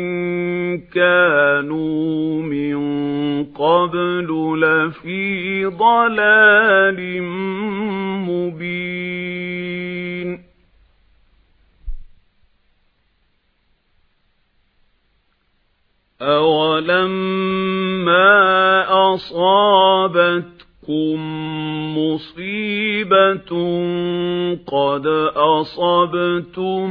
كانوا من قبل لفي ضلال مبين أَوَلَمَّا أَصَابَتْكُم مُّصِيبَةٌ قَدْ أَصَبْتُم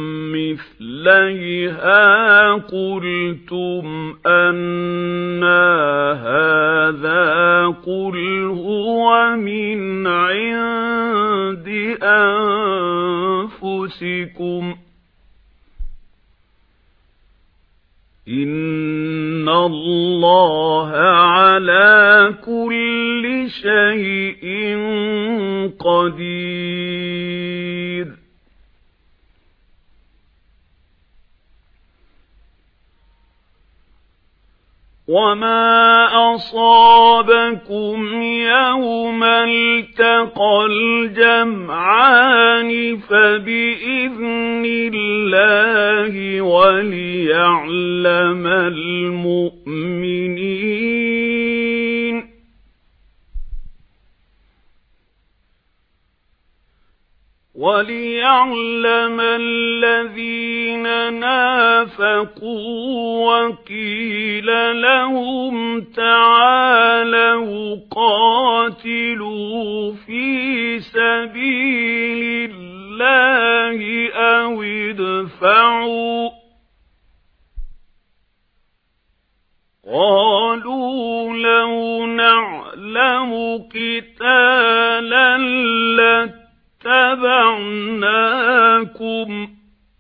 مِّثْلَيْهَا قُلْتُمْ أَنَّىٰ هَٰذَا قُلْ هُوَ مِنْ عِندِ أَنفُسِكُمْ إِنَّ اللَّهَ عَلَى كُلِّ شَيْءٍ قَدِيرٌ وَمَا أَصَابَكُمْ يَوْمَ الْتَقَى الْجَمْعَانِ فَبِإِذْنِ اللَّهِ وَلِيَعْلَمَ الْمُؤْمِنِينَ وَلِيَعْلَمَ الَّذِينَ نَافَقُوا وَقِيلَ لَهُمْ تَعَالَوْا قَاتِلُوا فِي سَبِيلِ اللَّهِ أَوِ ادْفَعُوا قَالُوا لَوْ نَعْلَمُ قِتَالًا لَاتَّبَعْنَاكُمْ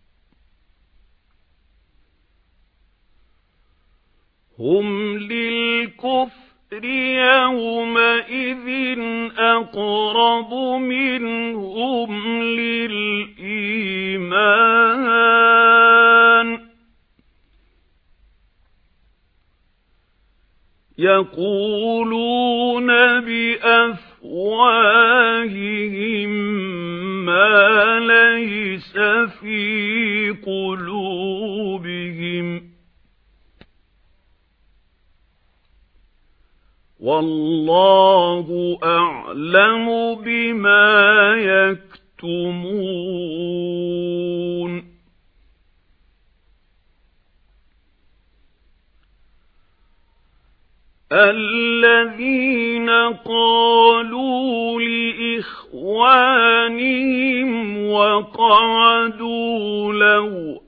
هُمْ لِلْكُفْرِ يَوْمَئِذٍ أَقْرَبُ مِنْهُمْ لِلْإِيمَانِ يَقُولُونَ بِأَفْوَاهِهِم مَّا لَيْسَ فِي قُلُوبِهِمْ وَاللَّهُ أَعْلَمُ بِمَا يَكْتُمُونَ الَّذِينَ قَالُوا لِإِخْوَانِهِمْ وَقَعَدُوا لَوْ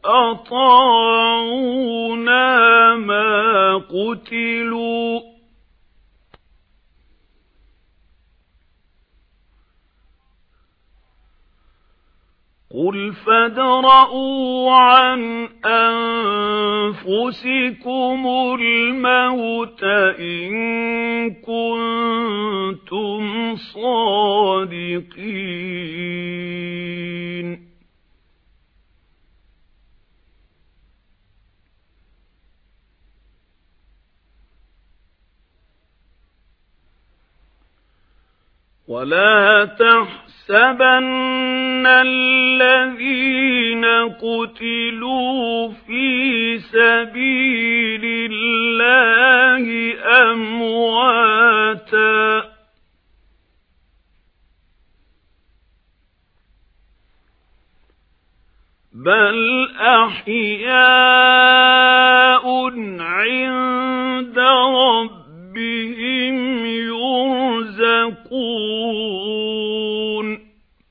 أَطَاعُونَا مَا قُتِلُوا قُلْ فَادْرَءُوا عَنْ أَنفُسِكُمُ الْمَوْتَ إِن كُنتُمْ صَادِقِينَ وَلَا تَحْسَبَنَّ الَّذِينَ قُتِلُوا فِي سَبِيلِ اللَّهِ أَمْوَاتًا بَلْ أَحْيَاءٌ عِندَ رَبِّهِمْ يُرْزَقُونَ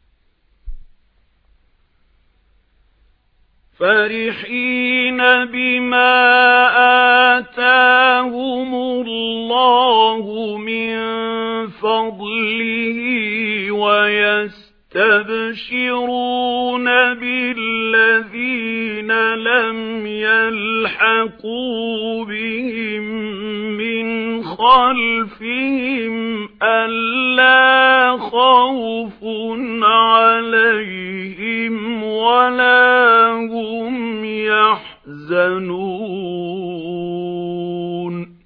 فَرِحِينَ بِمَا آتَاهُمُ اللَّهُ مِنْ فَضْلِهِ وَيَسْتَبْشِرُونَ بِالَّذِينَ لَمْ يَلْحَقُوا بِهِمْ مِنْ خَلْفِهِمْ أَلَّا خَوْفٌ عَلَيْهِمْ وَلَا هُمْ يَحْزَنُونَ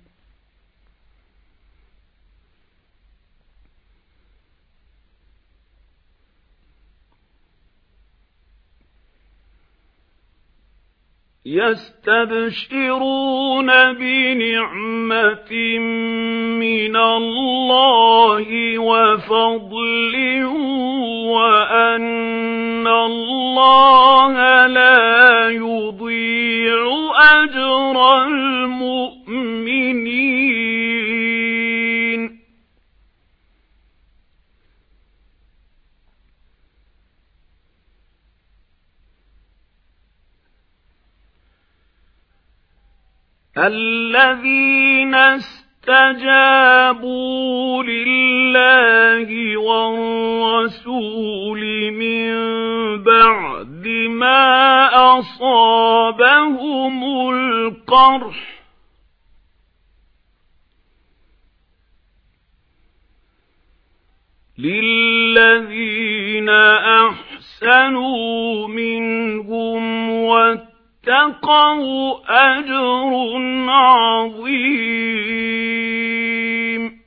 يَسْتَبْشِرُونَ بِنِعْمَةٍ مِنَ اللَّهِ وَفَضْلٍ وَأَنَّ اللَّهَ لَا يُضِيعُ أَجْرَ الْمُؤْمِنِينَ الَّذِينَ اسْتَجَابُوا لِلَّهِ وَالرَّسُولِ مِن بَعْدِ مَا أَصَابَهُمُ الْقَرْحُ لِلَّذِينَ أَحْسَنُوا مِنْهُمْ وَاتَّقَوْا أَجْرٌ عَظِيمٌ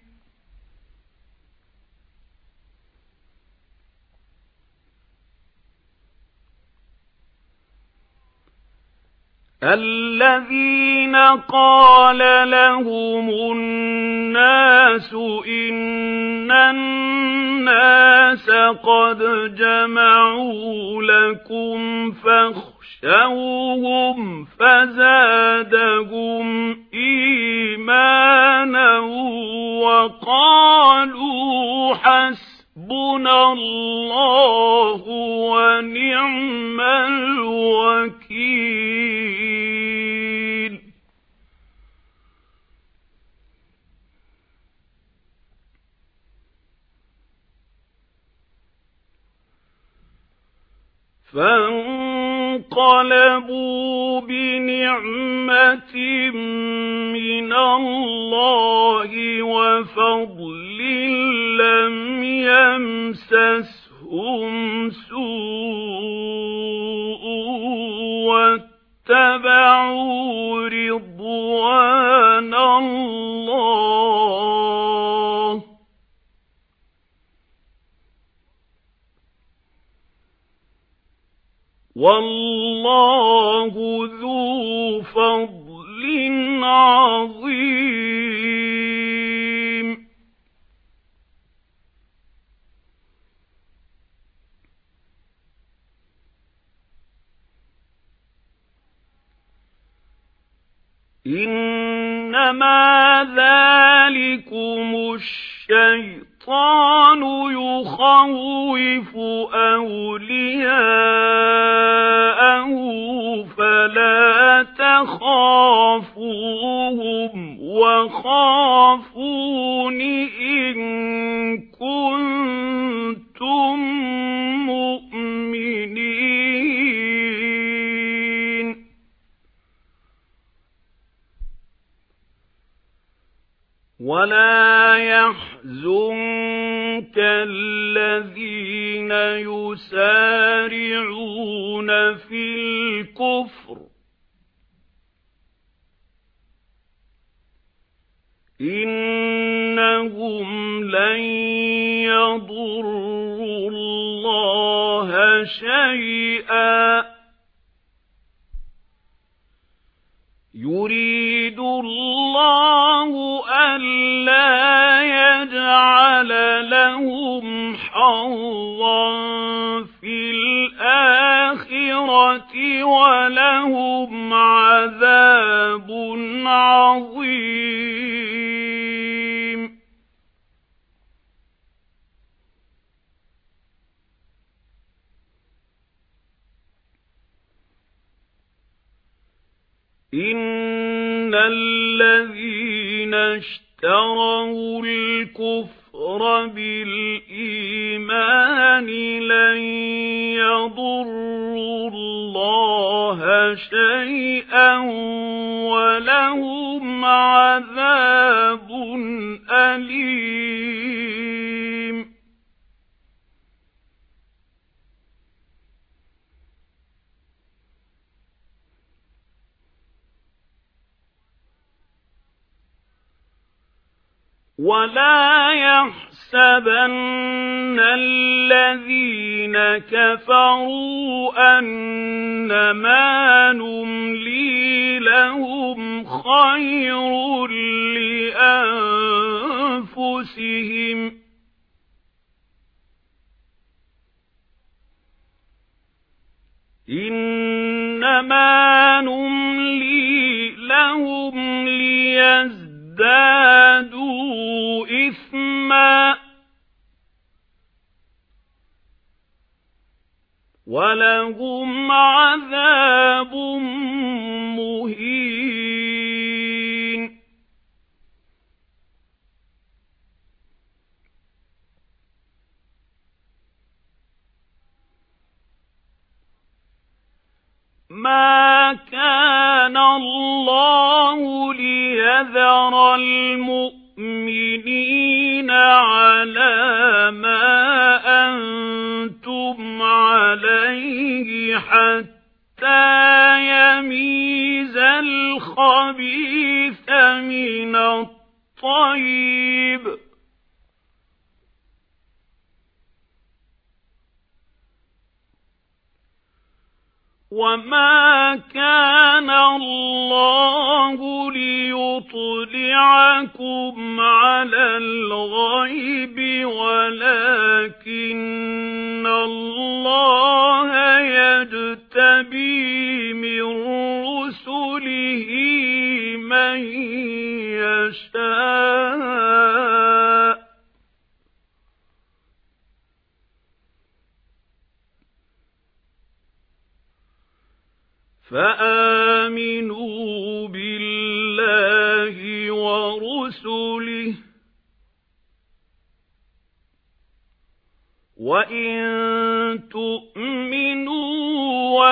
الَّذِينَ قَالَ لَهُمُ النَّاسُ إِنَّ النَّاسَ قَدْ جَمَعُوا لَكُمْ فَاخْشَوْهُمْ فَزَادَهُمْ إِيمَانًا وَقَالُوا حَسْبُنَا اللَّهُ وَنِعْمَ الْوَكِيلُ فَانقَلَبُوا بِنِعْمَةٍ مِنَ اللَّهِ وَفَضْلٍ لَّمْ يَمْسَسْهُمْ سُوءٌ وَاتَّبَعُوا رِضْوَانَ اللَّهِ وَاللَّهُ ذُو فَضْلٍ عَظِيمٍ إِنَّمَا ذَلِكُمُ الشَّيْطَانُ يُخَوِّفُ أَوْلِيَاءَهُ فَلَا تَخَافُوهُمْ وَخَافُونِ إِن كُنتُم مُّؤْمِنِينَ ولا يحزنك الذين يسارعون في الكفر إنهم لن يضروا الله شيئا يريد الله ألا يجعل لهم حظا في الآخرة ولهم عذاب عظيم إن الذين اشتروا الكفر بالإيمان لن يضروا الله شيئا ولهم عذاب أليم ولا يحسبن الذين كفروا أنما نملي لهم خير لأنفسهم إنما نملي لهم ليزدادوا ازدادوا إثما ولهم عذاب مهين ما كان الله ليذر المؤمنين على ما أنتم عليه حتى يميز الخبيث من الطيب وما كان الله ليطلعكم على الغيب ولكن الله يجتبي من رسله من يشاء فآمنوا بالله ورسله وإن تؤمنوا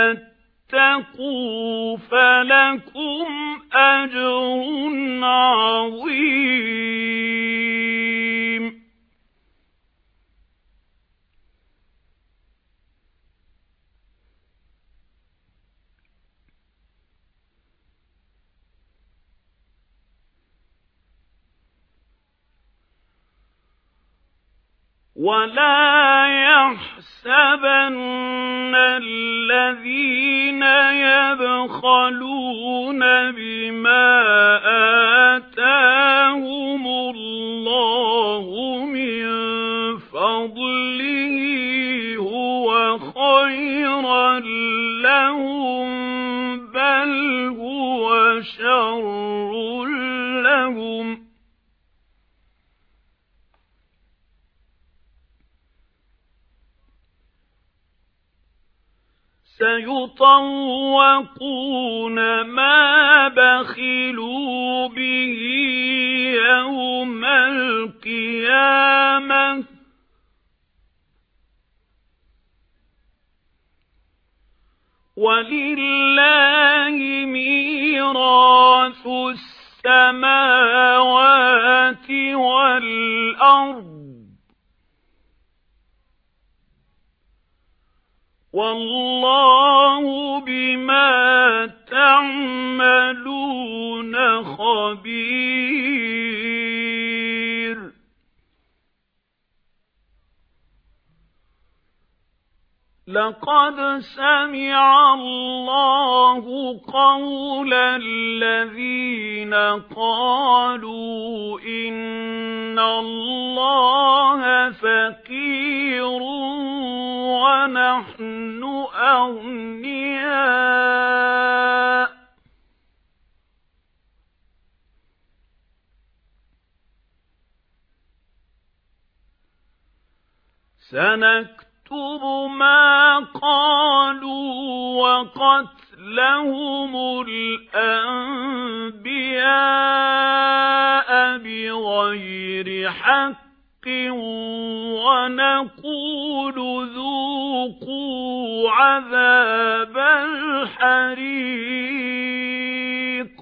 وتتقوا فلكم أجر عظيم ولا يحسبن الذين يبخلون بما آتاهم الله من فضله هو خيرا لهم بل هو شر لهم سيطوقون ما بخلوا به يوم القيامة ولله ميراث السماوات وَالْأَرْضِ وَاللَّهُ بِمَا تَعْمَلُونَ خَبِيرٌ لَقَدْ سَمِعَ اللَّهُ قَوْلَ الَّذِينَ قَالُوا إِنَّ اللَّهَ فَقِيرٌ وَنَحْنُ أَغْنِيَاءُ سَنَكْتُبُ مَا قَالُوا وَقَتْلَهُمُ الْأَنبِيَاءَ بِغَيْرِ حَقٍّ وَنَقُولُ ذُوقُوا عَذَابَ الْحَرِيقِ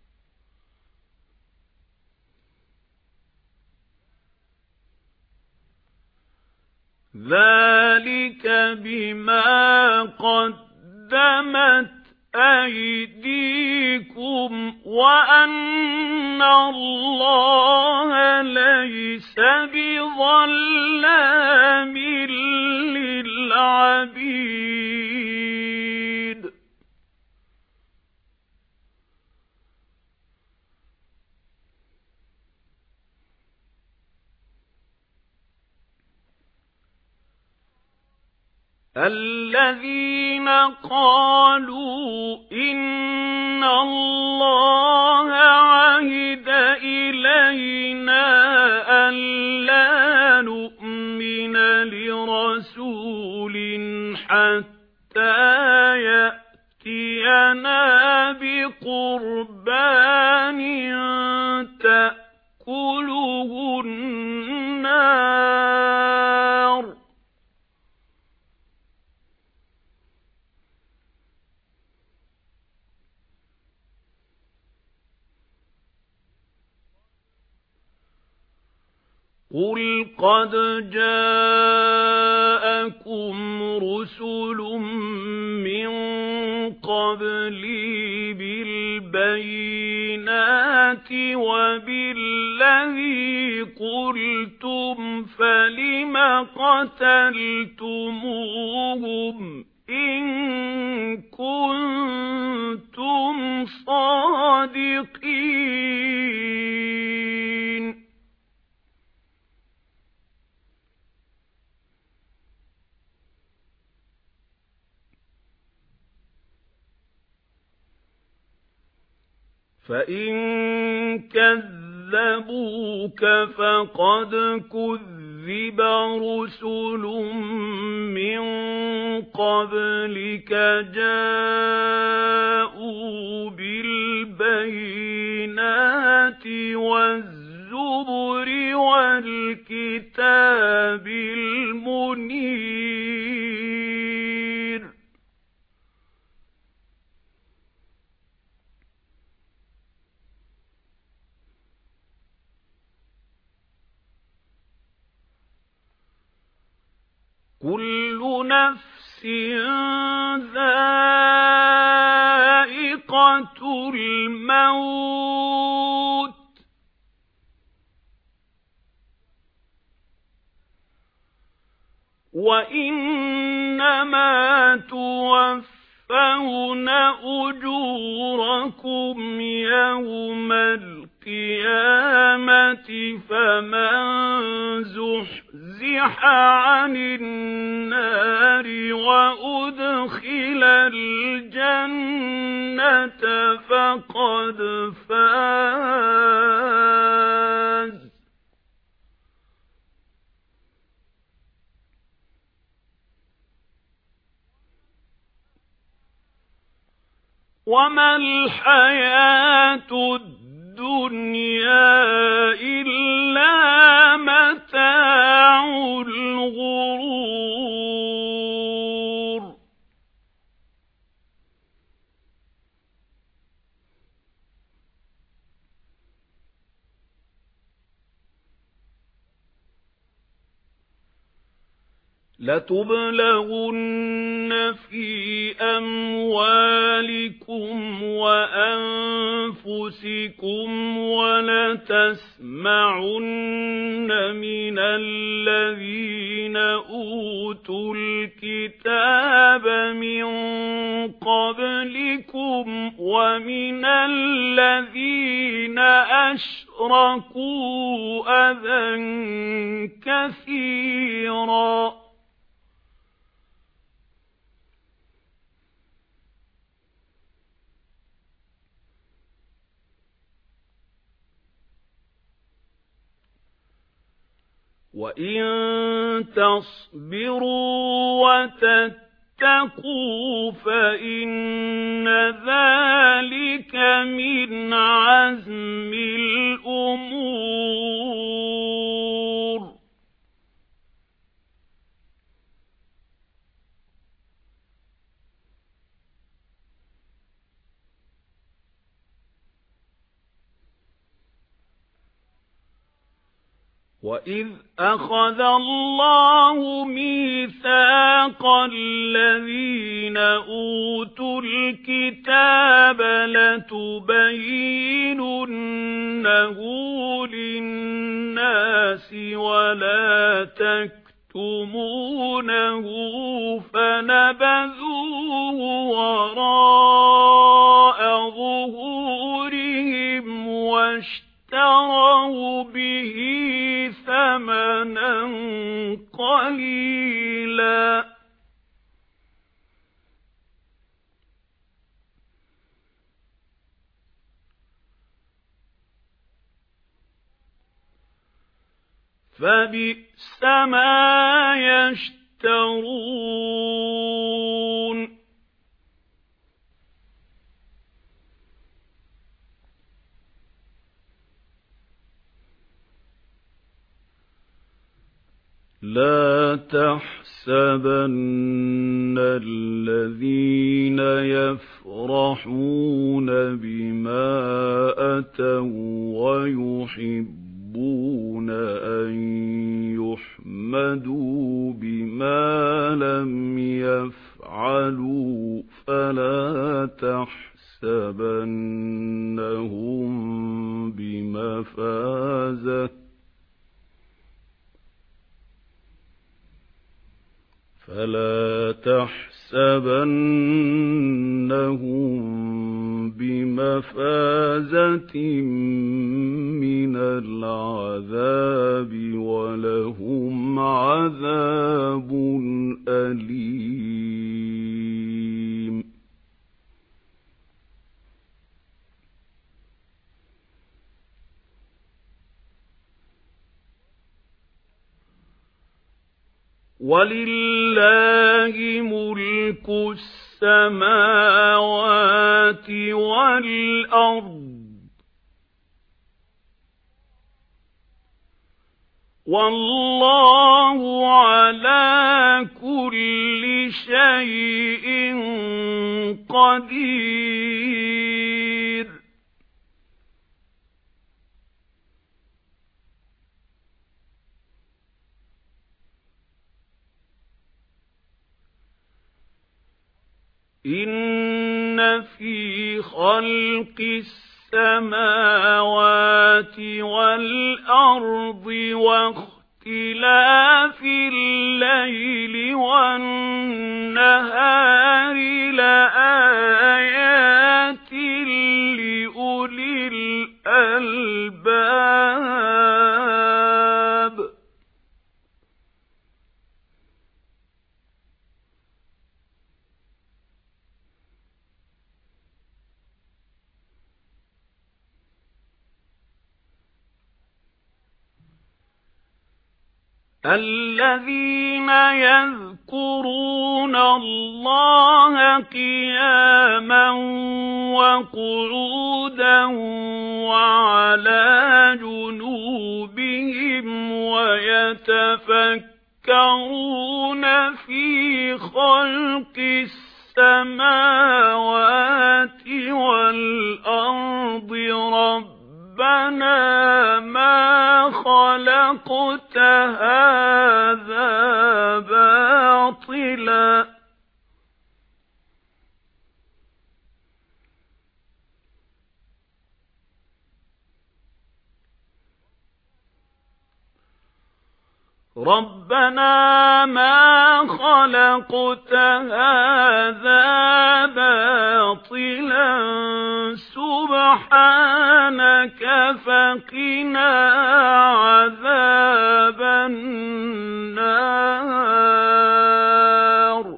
ذَلِكَ بِمَا قَدَّمَتْ أَيْدِيكُمْ وَأَنَّ اللَّهَ لَيْسَ بِظَلَّامٍ لِّلْعَبِيدِ الَّذِينَ قَالُوا إِنَّ اللَّهَ عَهِدَ إِلَيْنَا أَلَّا نُؤْمِنَ لِرَسُولٍ حَتَّى يَأْتِيَنَا بِقُرْبَانٍ تَأْكُلُهُ النَّارُ قُلْ قَدْ جَاءَكُمْ رُسُلٌ مِّن قَبْلِي بِالْبَيِّنَاتِ وَبِالَّذِي قُلْتُمْ فَلِمَ قَتَلْتُمُوهُمْ إِن كُنتُمْ صَادِقِينَ فَإِن كَذَّبُوكَ فَقَدْ كُذِّبَ رُسُلٌ مِّن قَبْلِكَ جَاءُوا بِالْبَيِّنَاتِ وَالزُّبُرِ وَالْكِتَابِ الْمُنِيرِ كُلُّ نَفْسٍ ذَائِقَةُ الْمَوْتِ وَإِنَّمَا تُوَفَّوْنَ أُجُورَكُمْ يَوْمَ الْقِيَامَةِ فَمَنْ زُحْزِحَ عَنِ النَّارِ وَأُدْخِلَ الْجَنَّةَ فَقَدْ فَازَ وَمَا الْحَيَاةُ الدُّنْيَا إِلَّا مَتَاعُ الْغُرُورِ لَتُبْلَغُنَّ فِي أَمْوَالِكُمْ وَأَنفُسِكُمْ وَلَتَسْمَعُنَّ مِنَ الَّذِينَ أُوتُوا الْكِتَابَ مِنْ قَبْلِكُمْ وَمِنَ الَّذِينَ أَشْرَكُوا أَذًى كَثِيرًا وَإِن تَصْبِرُوا وَتَتَّقُوا فَإِنَّ ذَلِكَ مِنْ عَزْمِ الْأُمُورِ وَإِذْ أَخَذَ اللَّهُ مِيثَاقَ الَّذِينَ أُوتُوا الْكِتَابَ لَتُبَيِّنُنَّهُ لِلنَّاسِ وَلَا تَكْتُمُونَهُ فَنَبَذُوهُ وَرَاءَ ظُهُورِهِمْ وَاشْتَرَوْا بِهِ ثَمَنًا قَلِيلًا فَبِئْسَ مَا يَشْتَرُونَ لَا تَحْسَبَنَّ الَّذِينَ يَفْرَحُونَ بِمَا أَتَوْا وَيُحِبُّونَ أَن يُحْمَدُوا بِمَا لَمْ يَفْعَلُوا فَلَا تَحْسَبَنَّهُم بِمَفَازَةٍ فَلَا تَحْسَبَنَّهُم بِمَفَازَةٍ مِنَ الْعَذَابِ وَلَهُمْ عَذَابٌ أَلِيمٌ وَلِلَّهِ مُلْكُ السَّمَاوَاتِ وَالْأَرْضِ وَاللَّهُ عَلَى كُلِّ شَيْءٍ قَدِيرٌ إِنَّ فِي خَلْقِ السَّمَاوَاتِ وَالْأَرْضِ وَاخْتِلَافِ اللَّيْلِ وَالنَّهَارِ لَآيَاتٍ لِأُولِي الْأَلْبَابِ الَّذِينَ يَذْكُرُونَ اللَّهَ قِيَامًا وَقُعُودًا وَعَلَى جُنُوبِهِمْ وَيَتَفَكَّرُونَ فِي خَلْقِ السَّمَاوَاتِ وَالْأَرْضِ رَبَّنَا مَا خَلَقْتَ هَذَا بَاطِلًا باطلا رَبَّنَا مَا خَلَقْتَ هَذَا بَاطِلًا سُبْحَانَكَ فَقِنَا عَذَابَ النَّارِ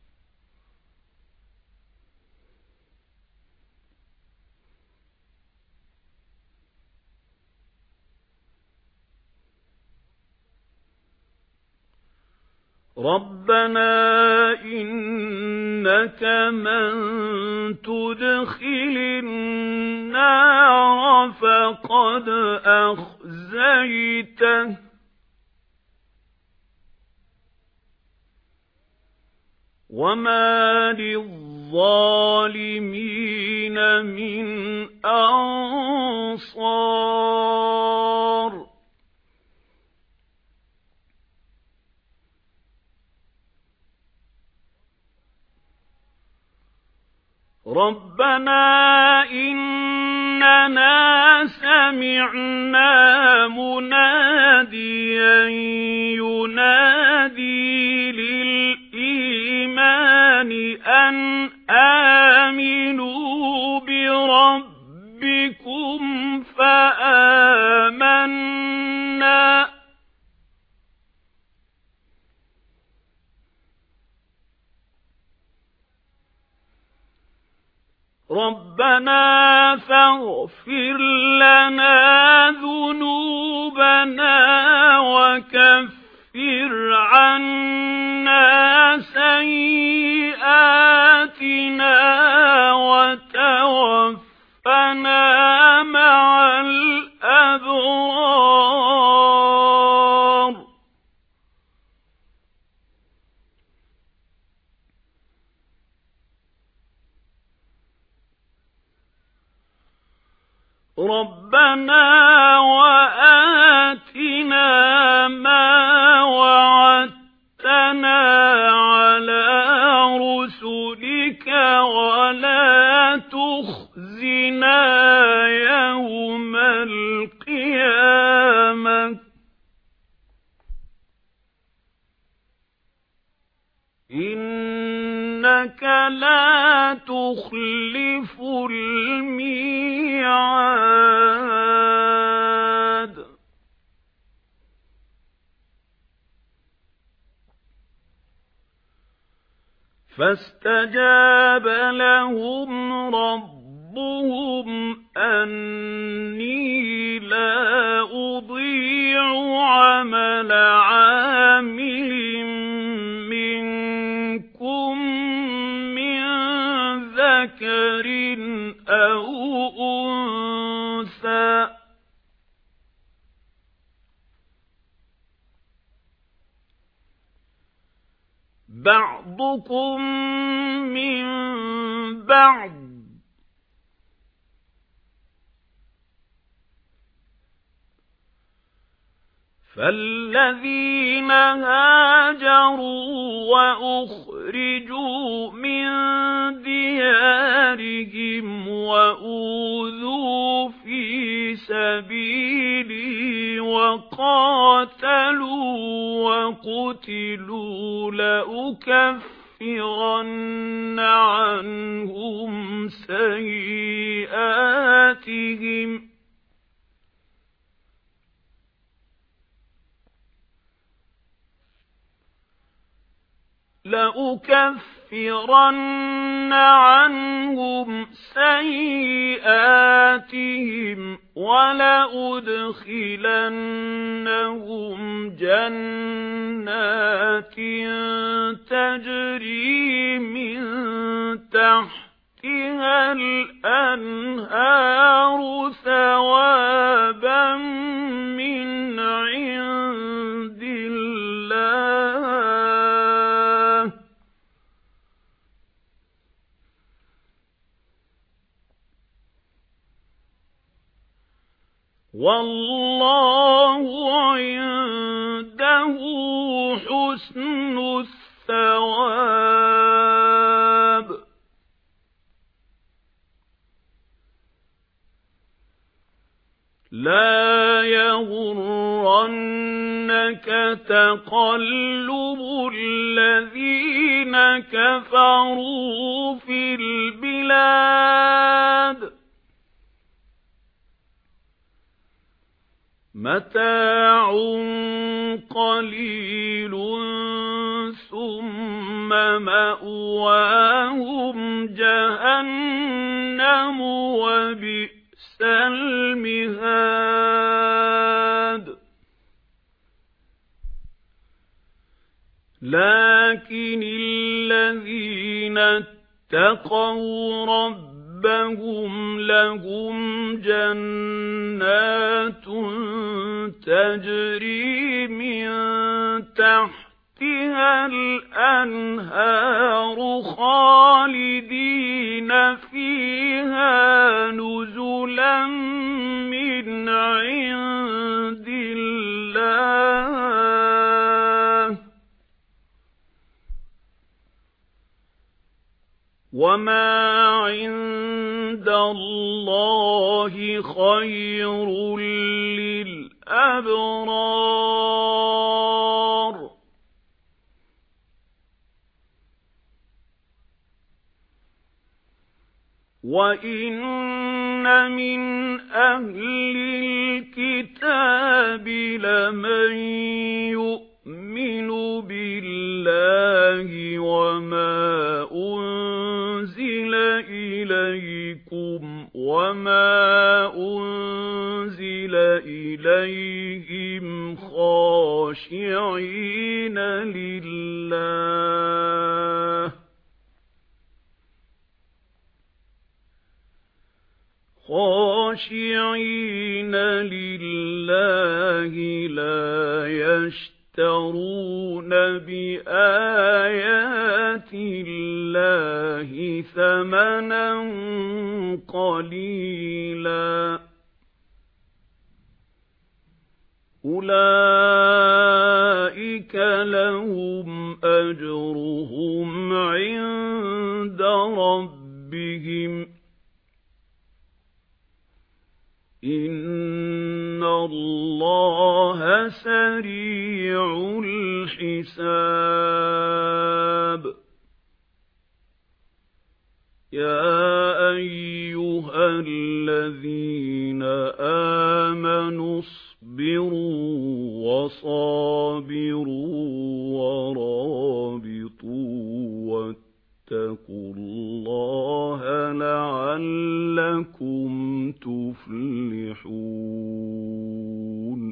رَبَّنَا إِنَّكَ مَن تُدْخِلِ النَّارَ فَقَدْ أَخْزَيْتَهُ وَمَا لِلظَّالِمِينَ مِنْ أَنصَارٍ رَبَّنَا إِنَّنَا سَمِعْنَا مُنَادِيًا يُنَادِي لِلْإِيمَانِ أَنْ آمِنُوا بِرَبِّكُمْ فَآمَنَّا رَبَّنَا فَاغْفِرْ لَنَا ذُنُوبَنَا وَكَفِّرْ عَنَّا سَيِّئَاتِنَا وَتَوَفَّنَا مَعَ الْأَبْرَارِ رَبَّنَا وَآتِنَا مَا وَعَدتَّنَا عَلَى رُسُلِكَ وَلَا تُخْزِنَا يَوْمَ الْقِيَامَةِ إِنَّكَ لَا تُخْلِفُ الْمِيعَادَ فَاسْتَجَابَ لَهُمْ رَبُّهُمْ أَنِّي لَا أُضِيعُ عَمَلَ عَامِلٍ مِّنكُم مِّن ذَكَرٍ أَوْ أُنثَىٰ بَعْضُكُم مِّن بَعْضٍ فَالَّذِينَ هَاجَرُوا وَأُخْرِجُوا مِن دِيَارِهِمْ وَأُوذُوا فِي سَبِيلِي وَقَاتَلُوا وَقُتِلُوا لَأُكَفِّرَنَّ عَنْهُمْ سَيِّئَاتِهِمْ لَأُكَفِّرَنَّ عَنْهُمْ سَيِّئَاتِهِمْ وَلَأُدْخِلَنَّهُمْ جَنَّاتٍ تَجْرِي مِن تَحْتِهَا الْأَنْهَارُ ثَوَابًا مِّنْ عِندِ اللَّهِ وَاللَّهُ عِندَهُ حُسْنُ الثواب. لا يغرنك تقلب الذين كفروا في البلاد متاع قليل ثم مأواهم جهنم وبئس المهاد. لكن الذين اتقوا ربهم لهم جنات تجري من تحتها الأنهار خالدين فيها نزلا من عند الله. وما عند الله خير للأبرار. وَإِنَّ مِنْ أَهْلِ الْكِتَابِ لَمَنْ يُؤْمِنُ بِاللَّهِ وَمَا أُنْزِلَ إِلَيْكُمْ وَمَا أُنْزِلَ إِلَيْهِمْ خَاشِعِينَ لِلَّهِ خاشعين لله لا يشترون بآيات الله ثمنا قليلا. أولئك لهم أجرهم عند ربهم إِنَّ اللَّهَ سَرِيعُ الْحِسَابِ. يَا أَيُّهَا الَّذِينَ آمَنُوا اصْبِرُوا وَصَابِرُوا وَرَابِطُوا وَاتَّقُوا اللَّهَ لَعَلَّكُمْ تُفْلِحُونَ.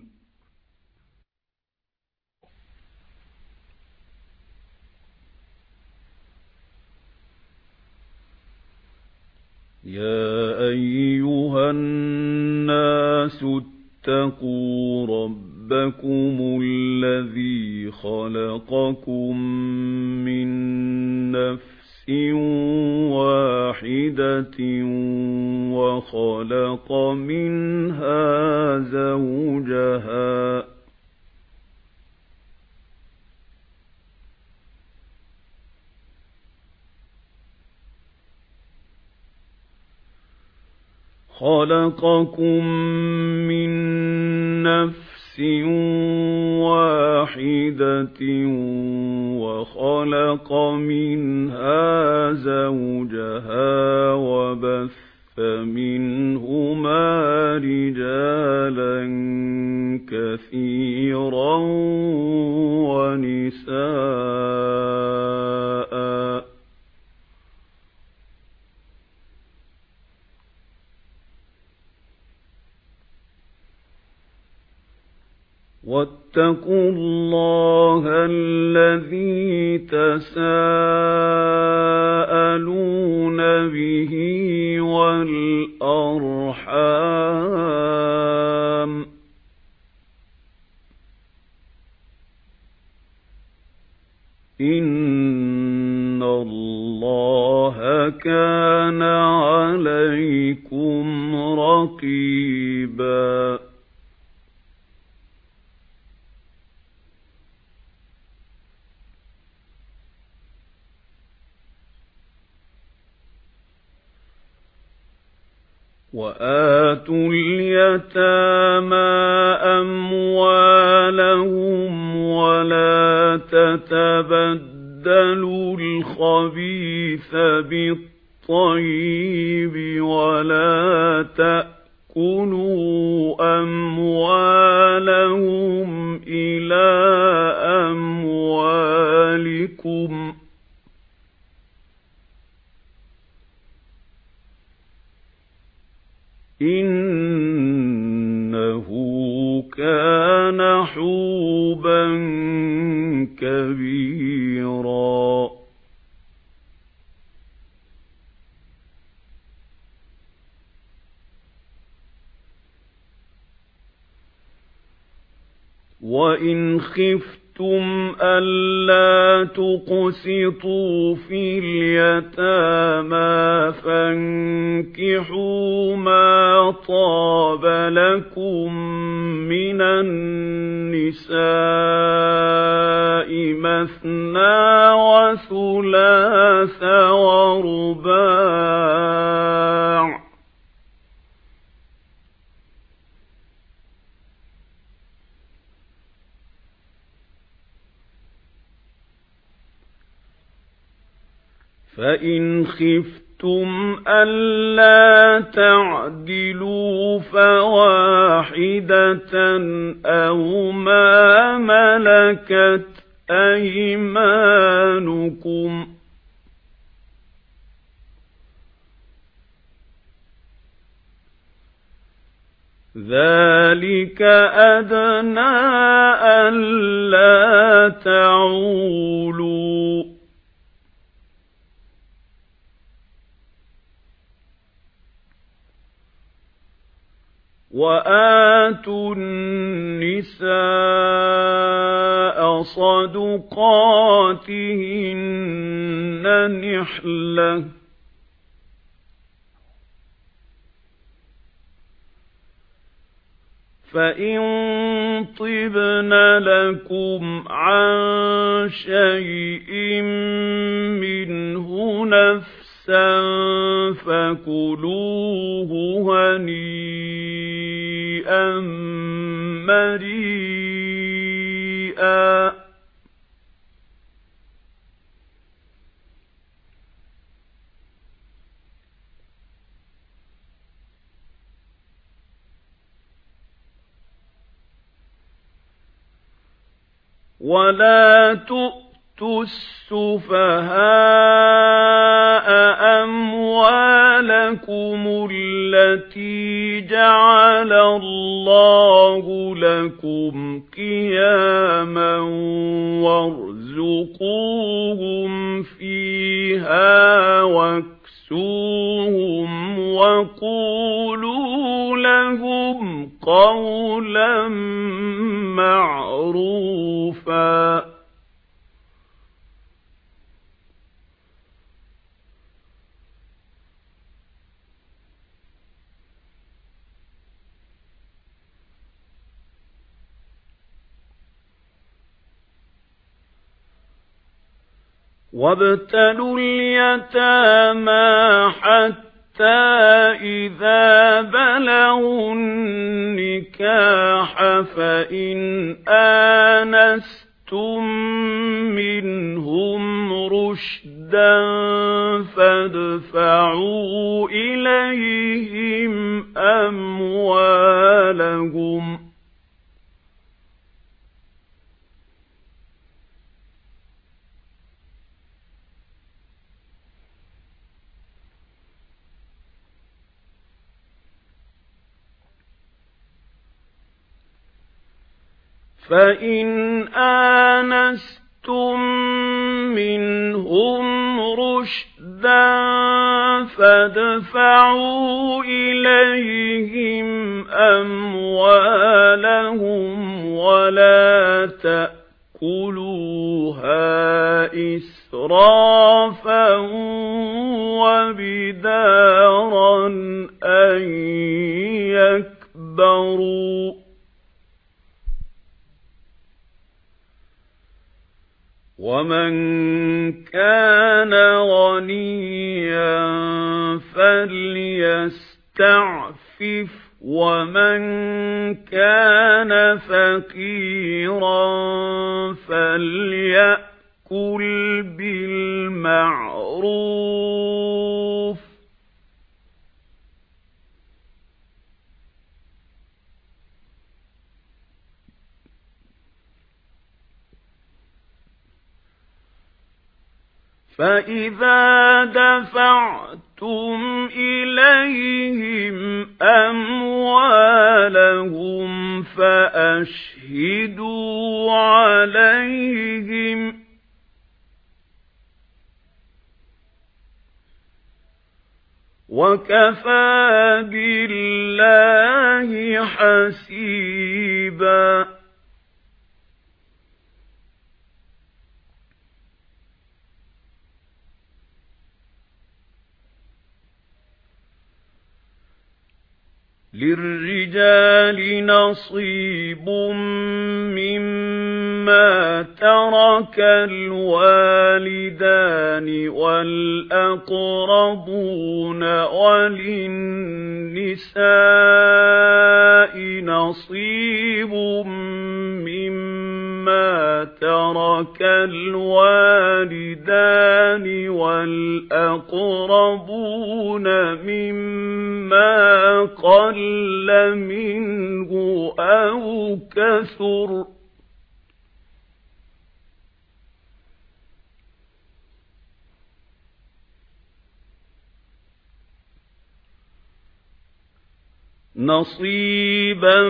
يا أيها الناس اتقوا ربكم الذي خلقكم من نفس واحدة وخلق منها زوجها خلقكم من نفس واحدة وخلق منها زوجها وبث منهما رجالا كثيرا ونساء. واتقوا الله الذي تساءلون به والأرحام إن الله كان عليكم رقيبا. وآتوا اليتامى أموالهم ولا تتبدلوا الخبيث بالطيب ولا تأكلوا أموالهم إلى أموالكم إنه كان حوبا كبيرا. وإن خفتم ألا تقسطوا في اليتامى فانكحوا ما طاب لكم من النساء مثنى وثلاث ورباع فإن خفتم ألا تعدلوا فواحدة أو ما ملكت أيمانكم ذلك أدنى ألا تعولوا وآتوا النساء صدقاتهن نحلة فإن طبن لكم عن شيء منه نفسا فكلوه هنيئا مريئا ولا تؤتوا السفهاء أموالكم التي جعل الله لكم قياما وارزقوهم فيها واكسوهم وقولوا لهم قولا معروفا وابتلوا اليتامى حتى إذا بلغوا النكاح فإن آنستم منهم رشدا فادفعوا إليهم أموالهم فإن آنستم منهم رشدا فادفعوا إليهم أموالهم ولا تأكلوها إسرافا وبدارا أن يكبروا ومن كان غنيا فليستعفف يستعفف ومن كان فقيرا فليأكل بالمعروف فإذا دفعتم إليهم أموالهم فأشهدوا عليهم وكفى بالله حسيبا للرجال نصيب مما ترك الوالدان والأقربون وللنساء نصيب مما ترك الوالدان والأقربون مما قل منه أو كثر نصيبا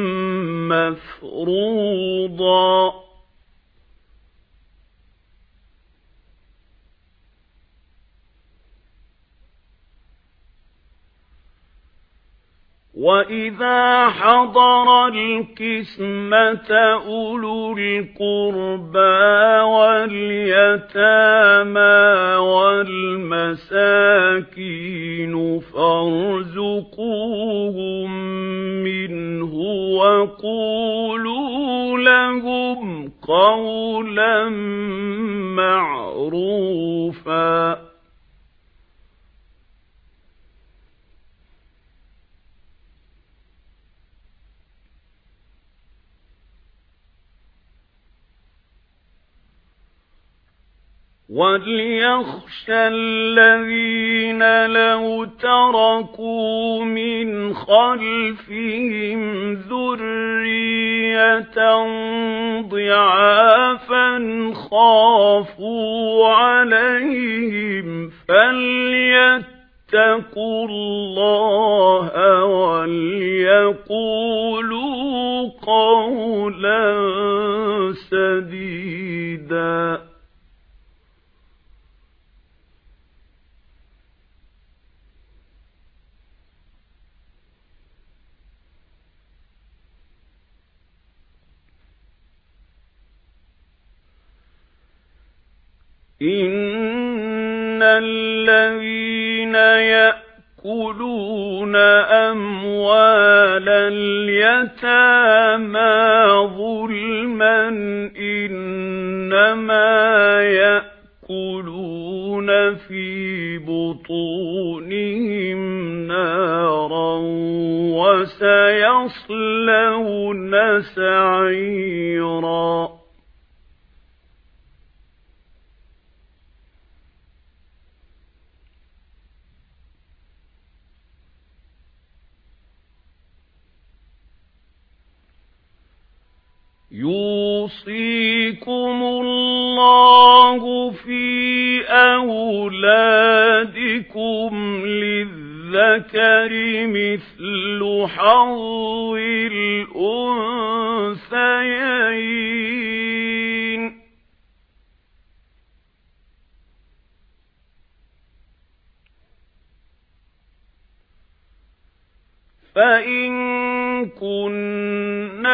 مفروضا وَإِذَا حَضَرَ الْقِسْمَةَ أُولُو الْقُرْبَى وَالْيَتَامَى وَالْمَسَاكِينُ فَارْزُقُوهُم مِّنْهُ وَقُولُوا لَهُمْ قَوْلًا مَّعْرُوفًا وَلْيَخْشَى الَّذِينَ لَوْ تَرَكُوا مِنْ خَلْفِهِمْ ذُرِّيَّةً ضِعَافًا خَافُوا عَلَيْهِمْ فَلْيَتَّقُوا اللَّهَ وَلْيَقُولُوا قَوْلًا سَدِيدًا إِنَّ الَّذِينَ يَأْكُلُونَ أَمْوَالَ الْيَتَامَى ظُلْمًا إِنَّمَا يَأْكُلُونَ فِي بُطُونِهِمْ نَارًا وَسَيَصْلَوْنَ سَعِيرًا يُوصِيكُمُ اللَّهُ فِي أَوْلَادِكُمْ لِلذَّكَرِ مِثْلُ حَظِّ الْأُنثَيَيْنِ ۚ فَإِن كُنَّ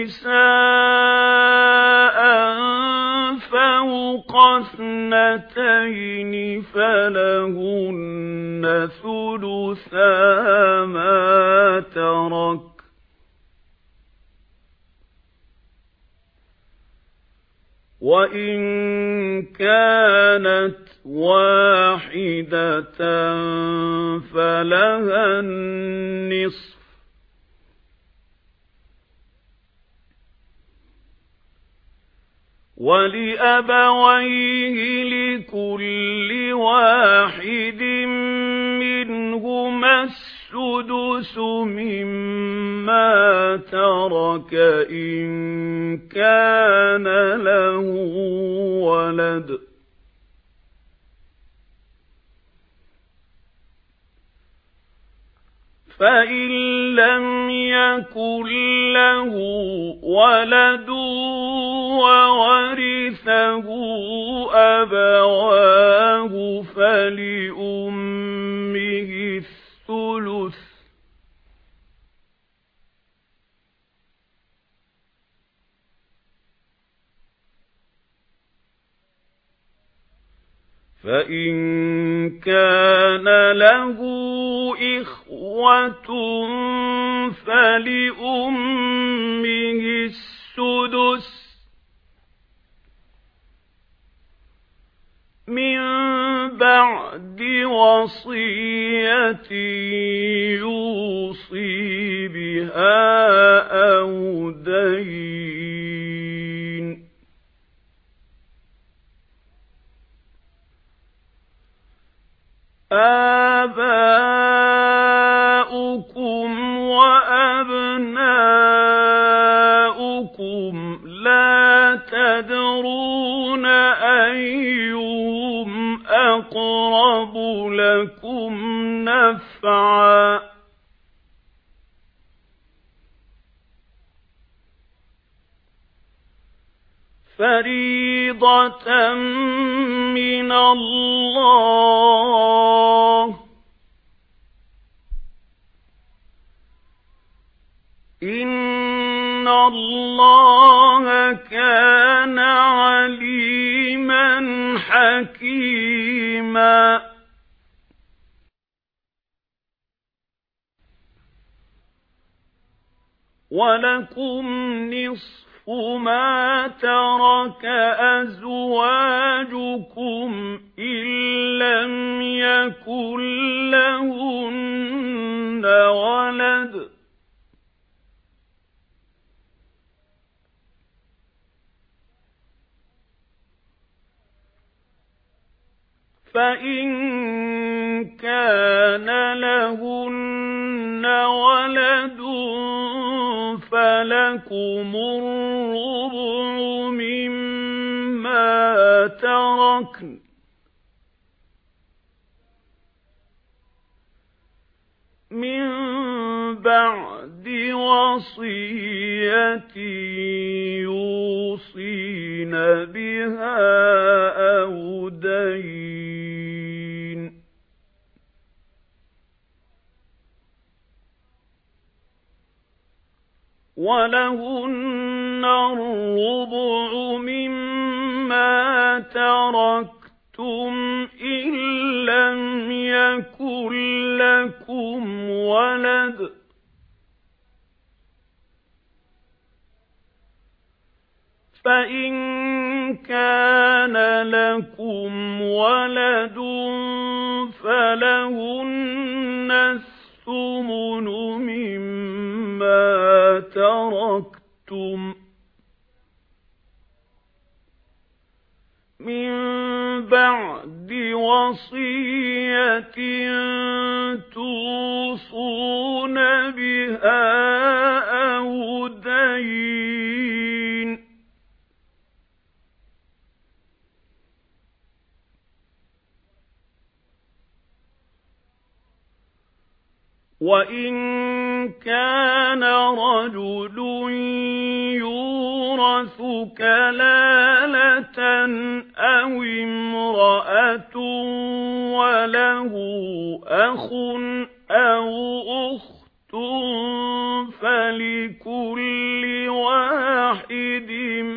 نِسَاءً فَوْقَ اثْنَتَيْنِ فَلَهُنَّ ثُلُثَا مَا تَرَكَ ۖ وَإِن كَانَتْ واحدة فلها النصف ولأبويه لكل واحد منهما السدس مما ترك إن كان له ولد فإن لم يكن له ولد وورثه أبواه فلأمه الثلث فإن كان له إخوة فلأمه السدس من بعد وصية يوصي بها أو دين آباؤكم وأبناؤكم لا تدرون أيهم أقرب لكم نفعا فريضة من الله إن الله كان عليما حكيما ولكم نصف ما ترك أزواجكم إن لم يكن لهن ولد فإن كان لهن ولد فلكم الربع مما تركن من بعد وصية يوصين بها أو دين ولهن الربع مما تركتم إن لم يكن لكم ولد فإن كان لكم ولد فلهن الثمن مما تركتم من بعد وصية توصون بها أو دين وإن كان رجل يورث كلالة أو امرأة وله أخ أو أخت فلكل واحد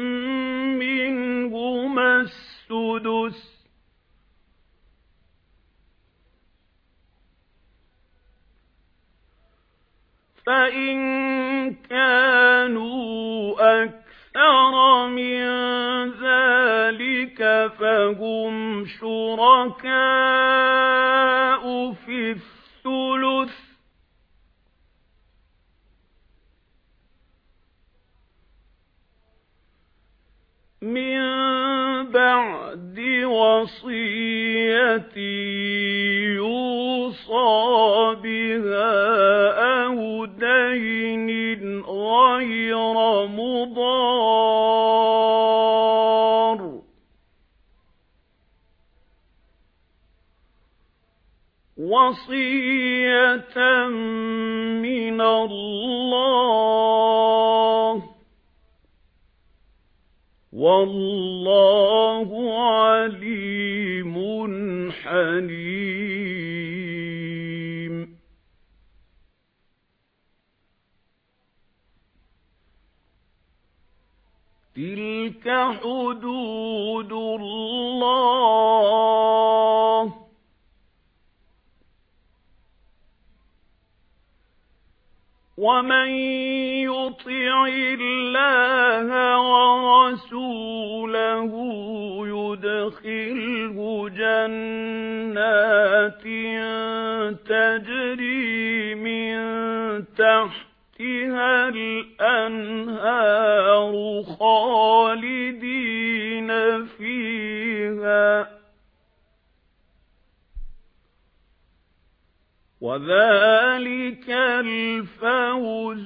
منهما السدس فإن كانوا أكثر من ذلك فهم شركاء في الثلث من بعد وصية يوصى بها أو دين غير مضار وصية من الله والله عليم حليم. تلك حدود الله ومن يطع الله ورسوله يدخله جنات تجري من تحتها الأنهار خالدين فيها وذلك الفوز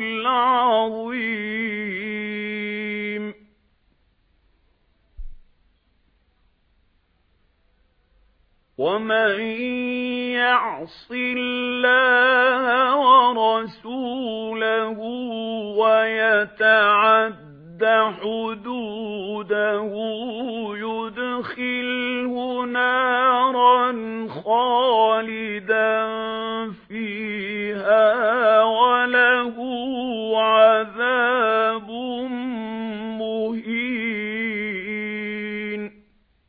العظيم. ومن يعص الله ورسوله ويتعد حدوده يدخله نارا خالدا فيها وله عذاب مهين.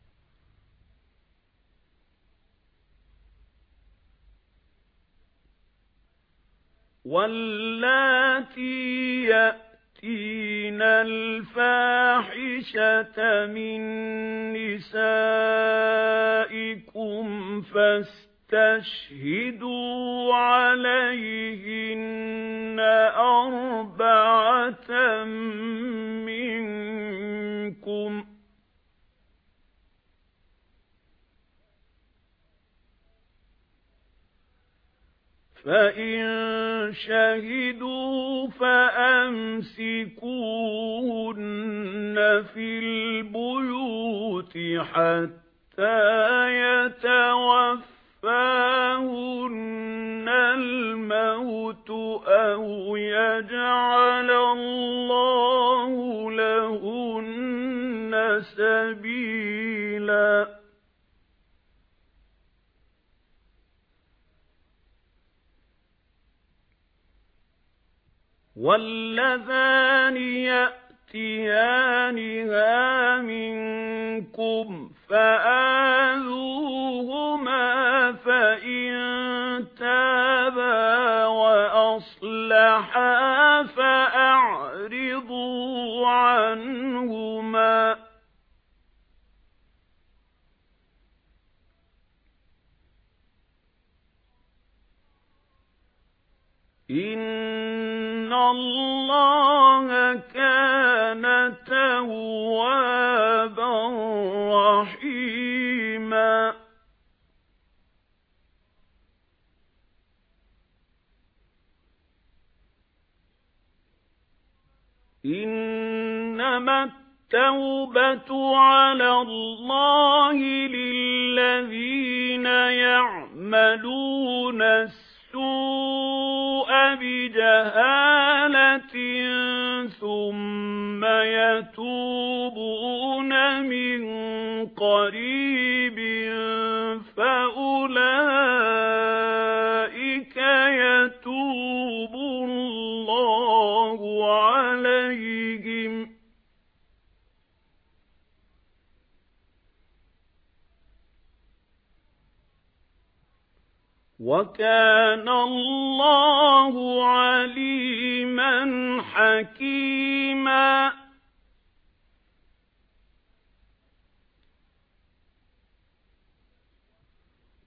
واللاتي يأتين الفاحشة من نسائكم فاستشهدوا عليهن أربعة منكم فإن شهدوا فأمسكوهن في البيوت حتى يتوفاهن الموت أو يجعل الله لهن سبيلا. واللذان يأتيانها منكم فآذوهما فإن تابا وأصلحا فأعرضوا عنهما إِنَّ اللَّهَ كَانَ تَوَّابًا رَحِيمًا. إِنَّمَا التَّوْبَةُ عَلَى اللَّهِ لِلَّذِينَ يَعْمَلُونَ السُّوءَ بِجَهَالَةٍ ثُمَّ يَتُوبُونَ مِنْ قَرِيبٍ فَأُولَئِكَ يَتُوبُ اللَّهُ عَلَيْهِمْ وَكَانَ اللَّهُ عَلِيمًا حَكِيمًا.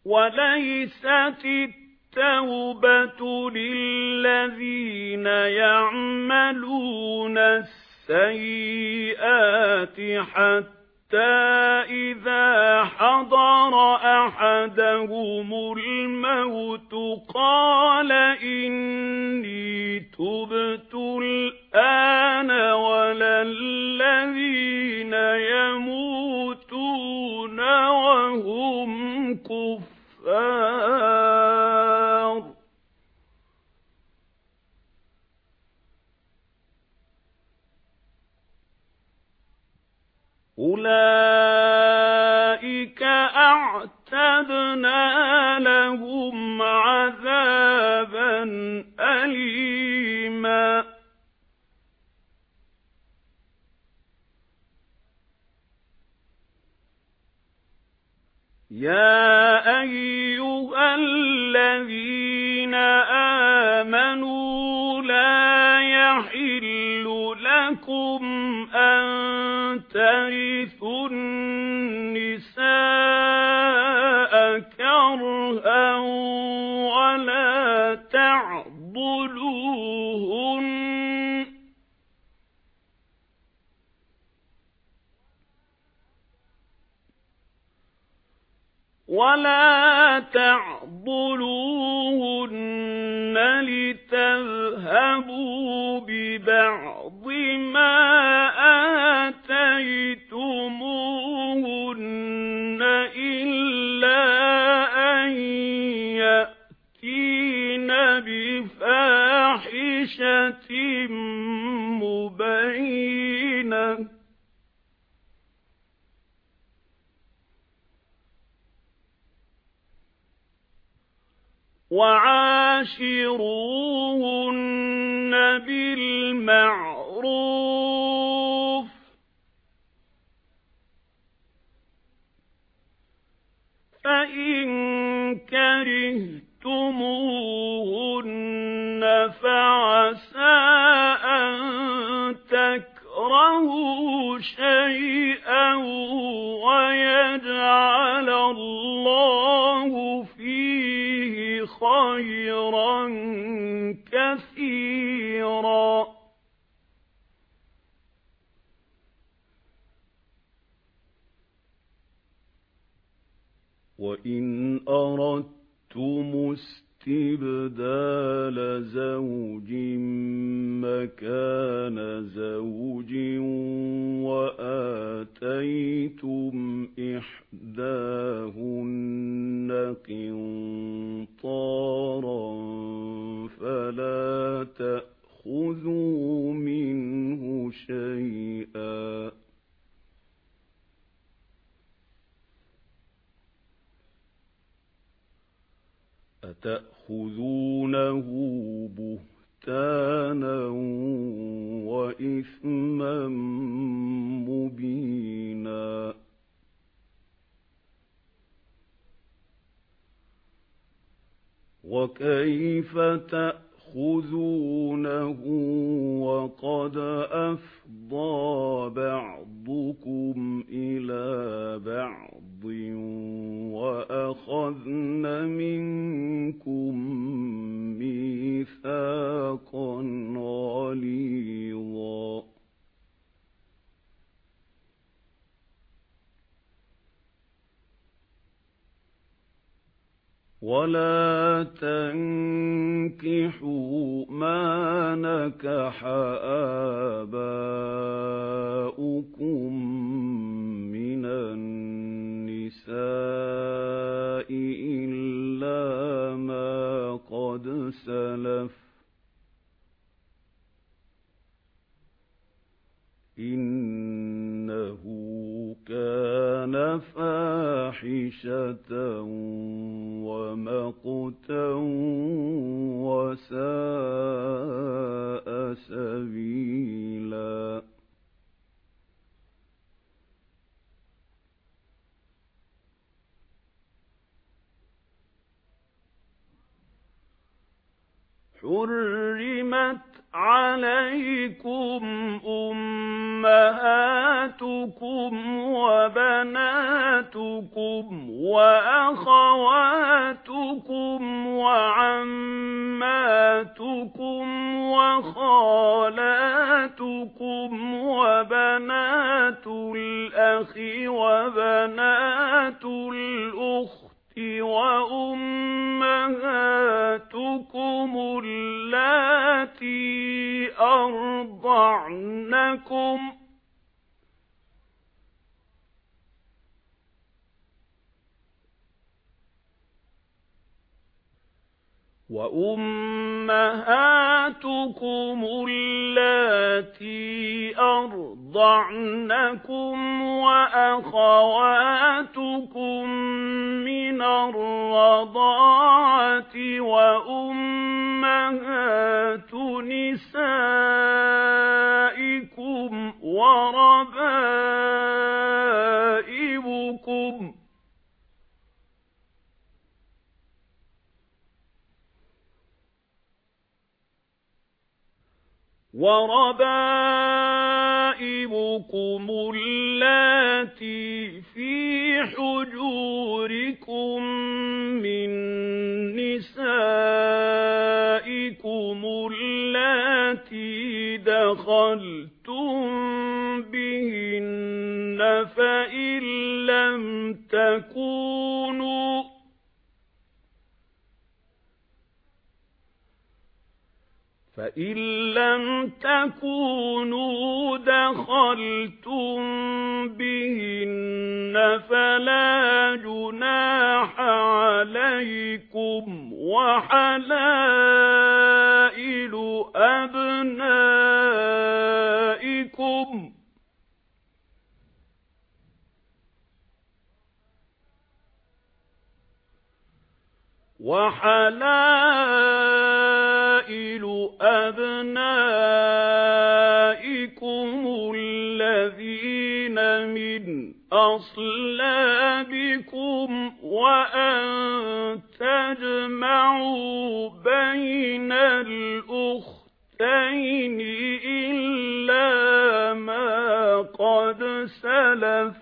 وليست التوبة للذين يعملون السيئات حتى إذا حضر أحدهم الموت قال إني تبت الآن ولا الذين يموتون وهم كفار أولئك أعتدنا لهم عذابا أليما يا أيها الذين آمنوا لا يحل لكم أن ترثوا النساء كرها ولا تعضلوهن ولا تعضلوهن لتذهبوا ببعض ما آتيتموهن إلا أن يأتين بفاحشة مبينة وعاشروهن بالمعروف فإن كرهتموهن فعسى أن تكرهوا شيئا ويجعل الله فيه خيرا كثيرا وإن أردتم استبدال زوج مكان زوج وآتيتم إحداهن قنطارا فلا تأخذوا منه شيئا أتأخذونه بهتانا وإثما مبينا وكيف تأخذونه وقد أفضى بعضكم إلى بعض وأخذن منكم ميثاقا غليظا ولا تنكحوا ما نكح آباؤكم من النساء إلا ما قد سلف إنه كان فاحشة ومقتا وساء سبيلا حرمت عليكم أمهاتكم وبناتكم وأخواتكم وأخواتكم وعماتكم وخالاتكم وبنات الأخ وبنات الأخت وأمهاتكم اللاتي أرضعنكم وأمهاتكم اللاتي أرضعنكم وأخواتكم من الرضاعة وأمهات نسائكم وربائبكم وربائبكم اللاتي في حجوركم من نسائكم اللاتي دخلتم بهن فإن لم تكونوا فإن لم تكونوا دخلتم بهن فلا جناح عليكم وحلائل أبنائكم وحلائل أبنائكم الذين من أصلابكم وأن تجمعوا بين الأختين إلا ما قد سلف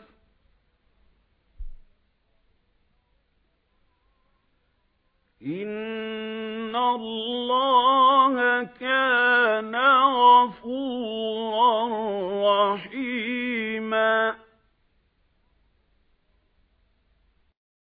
إِنَّ اللَّهَ كَانَ غَفُورًا رَّحِيمًا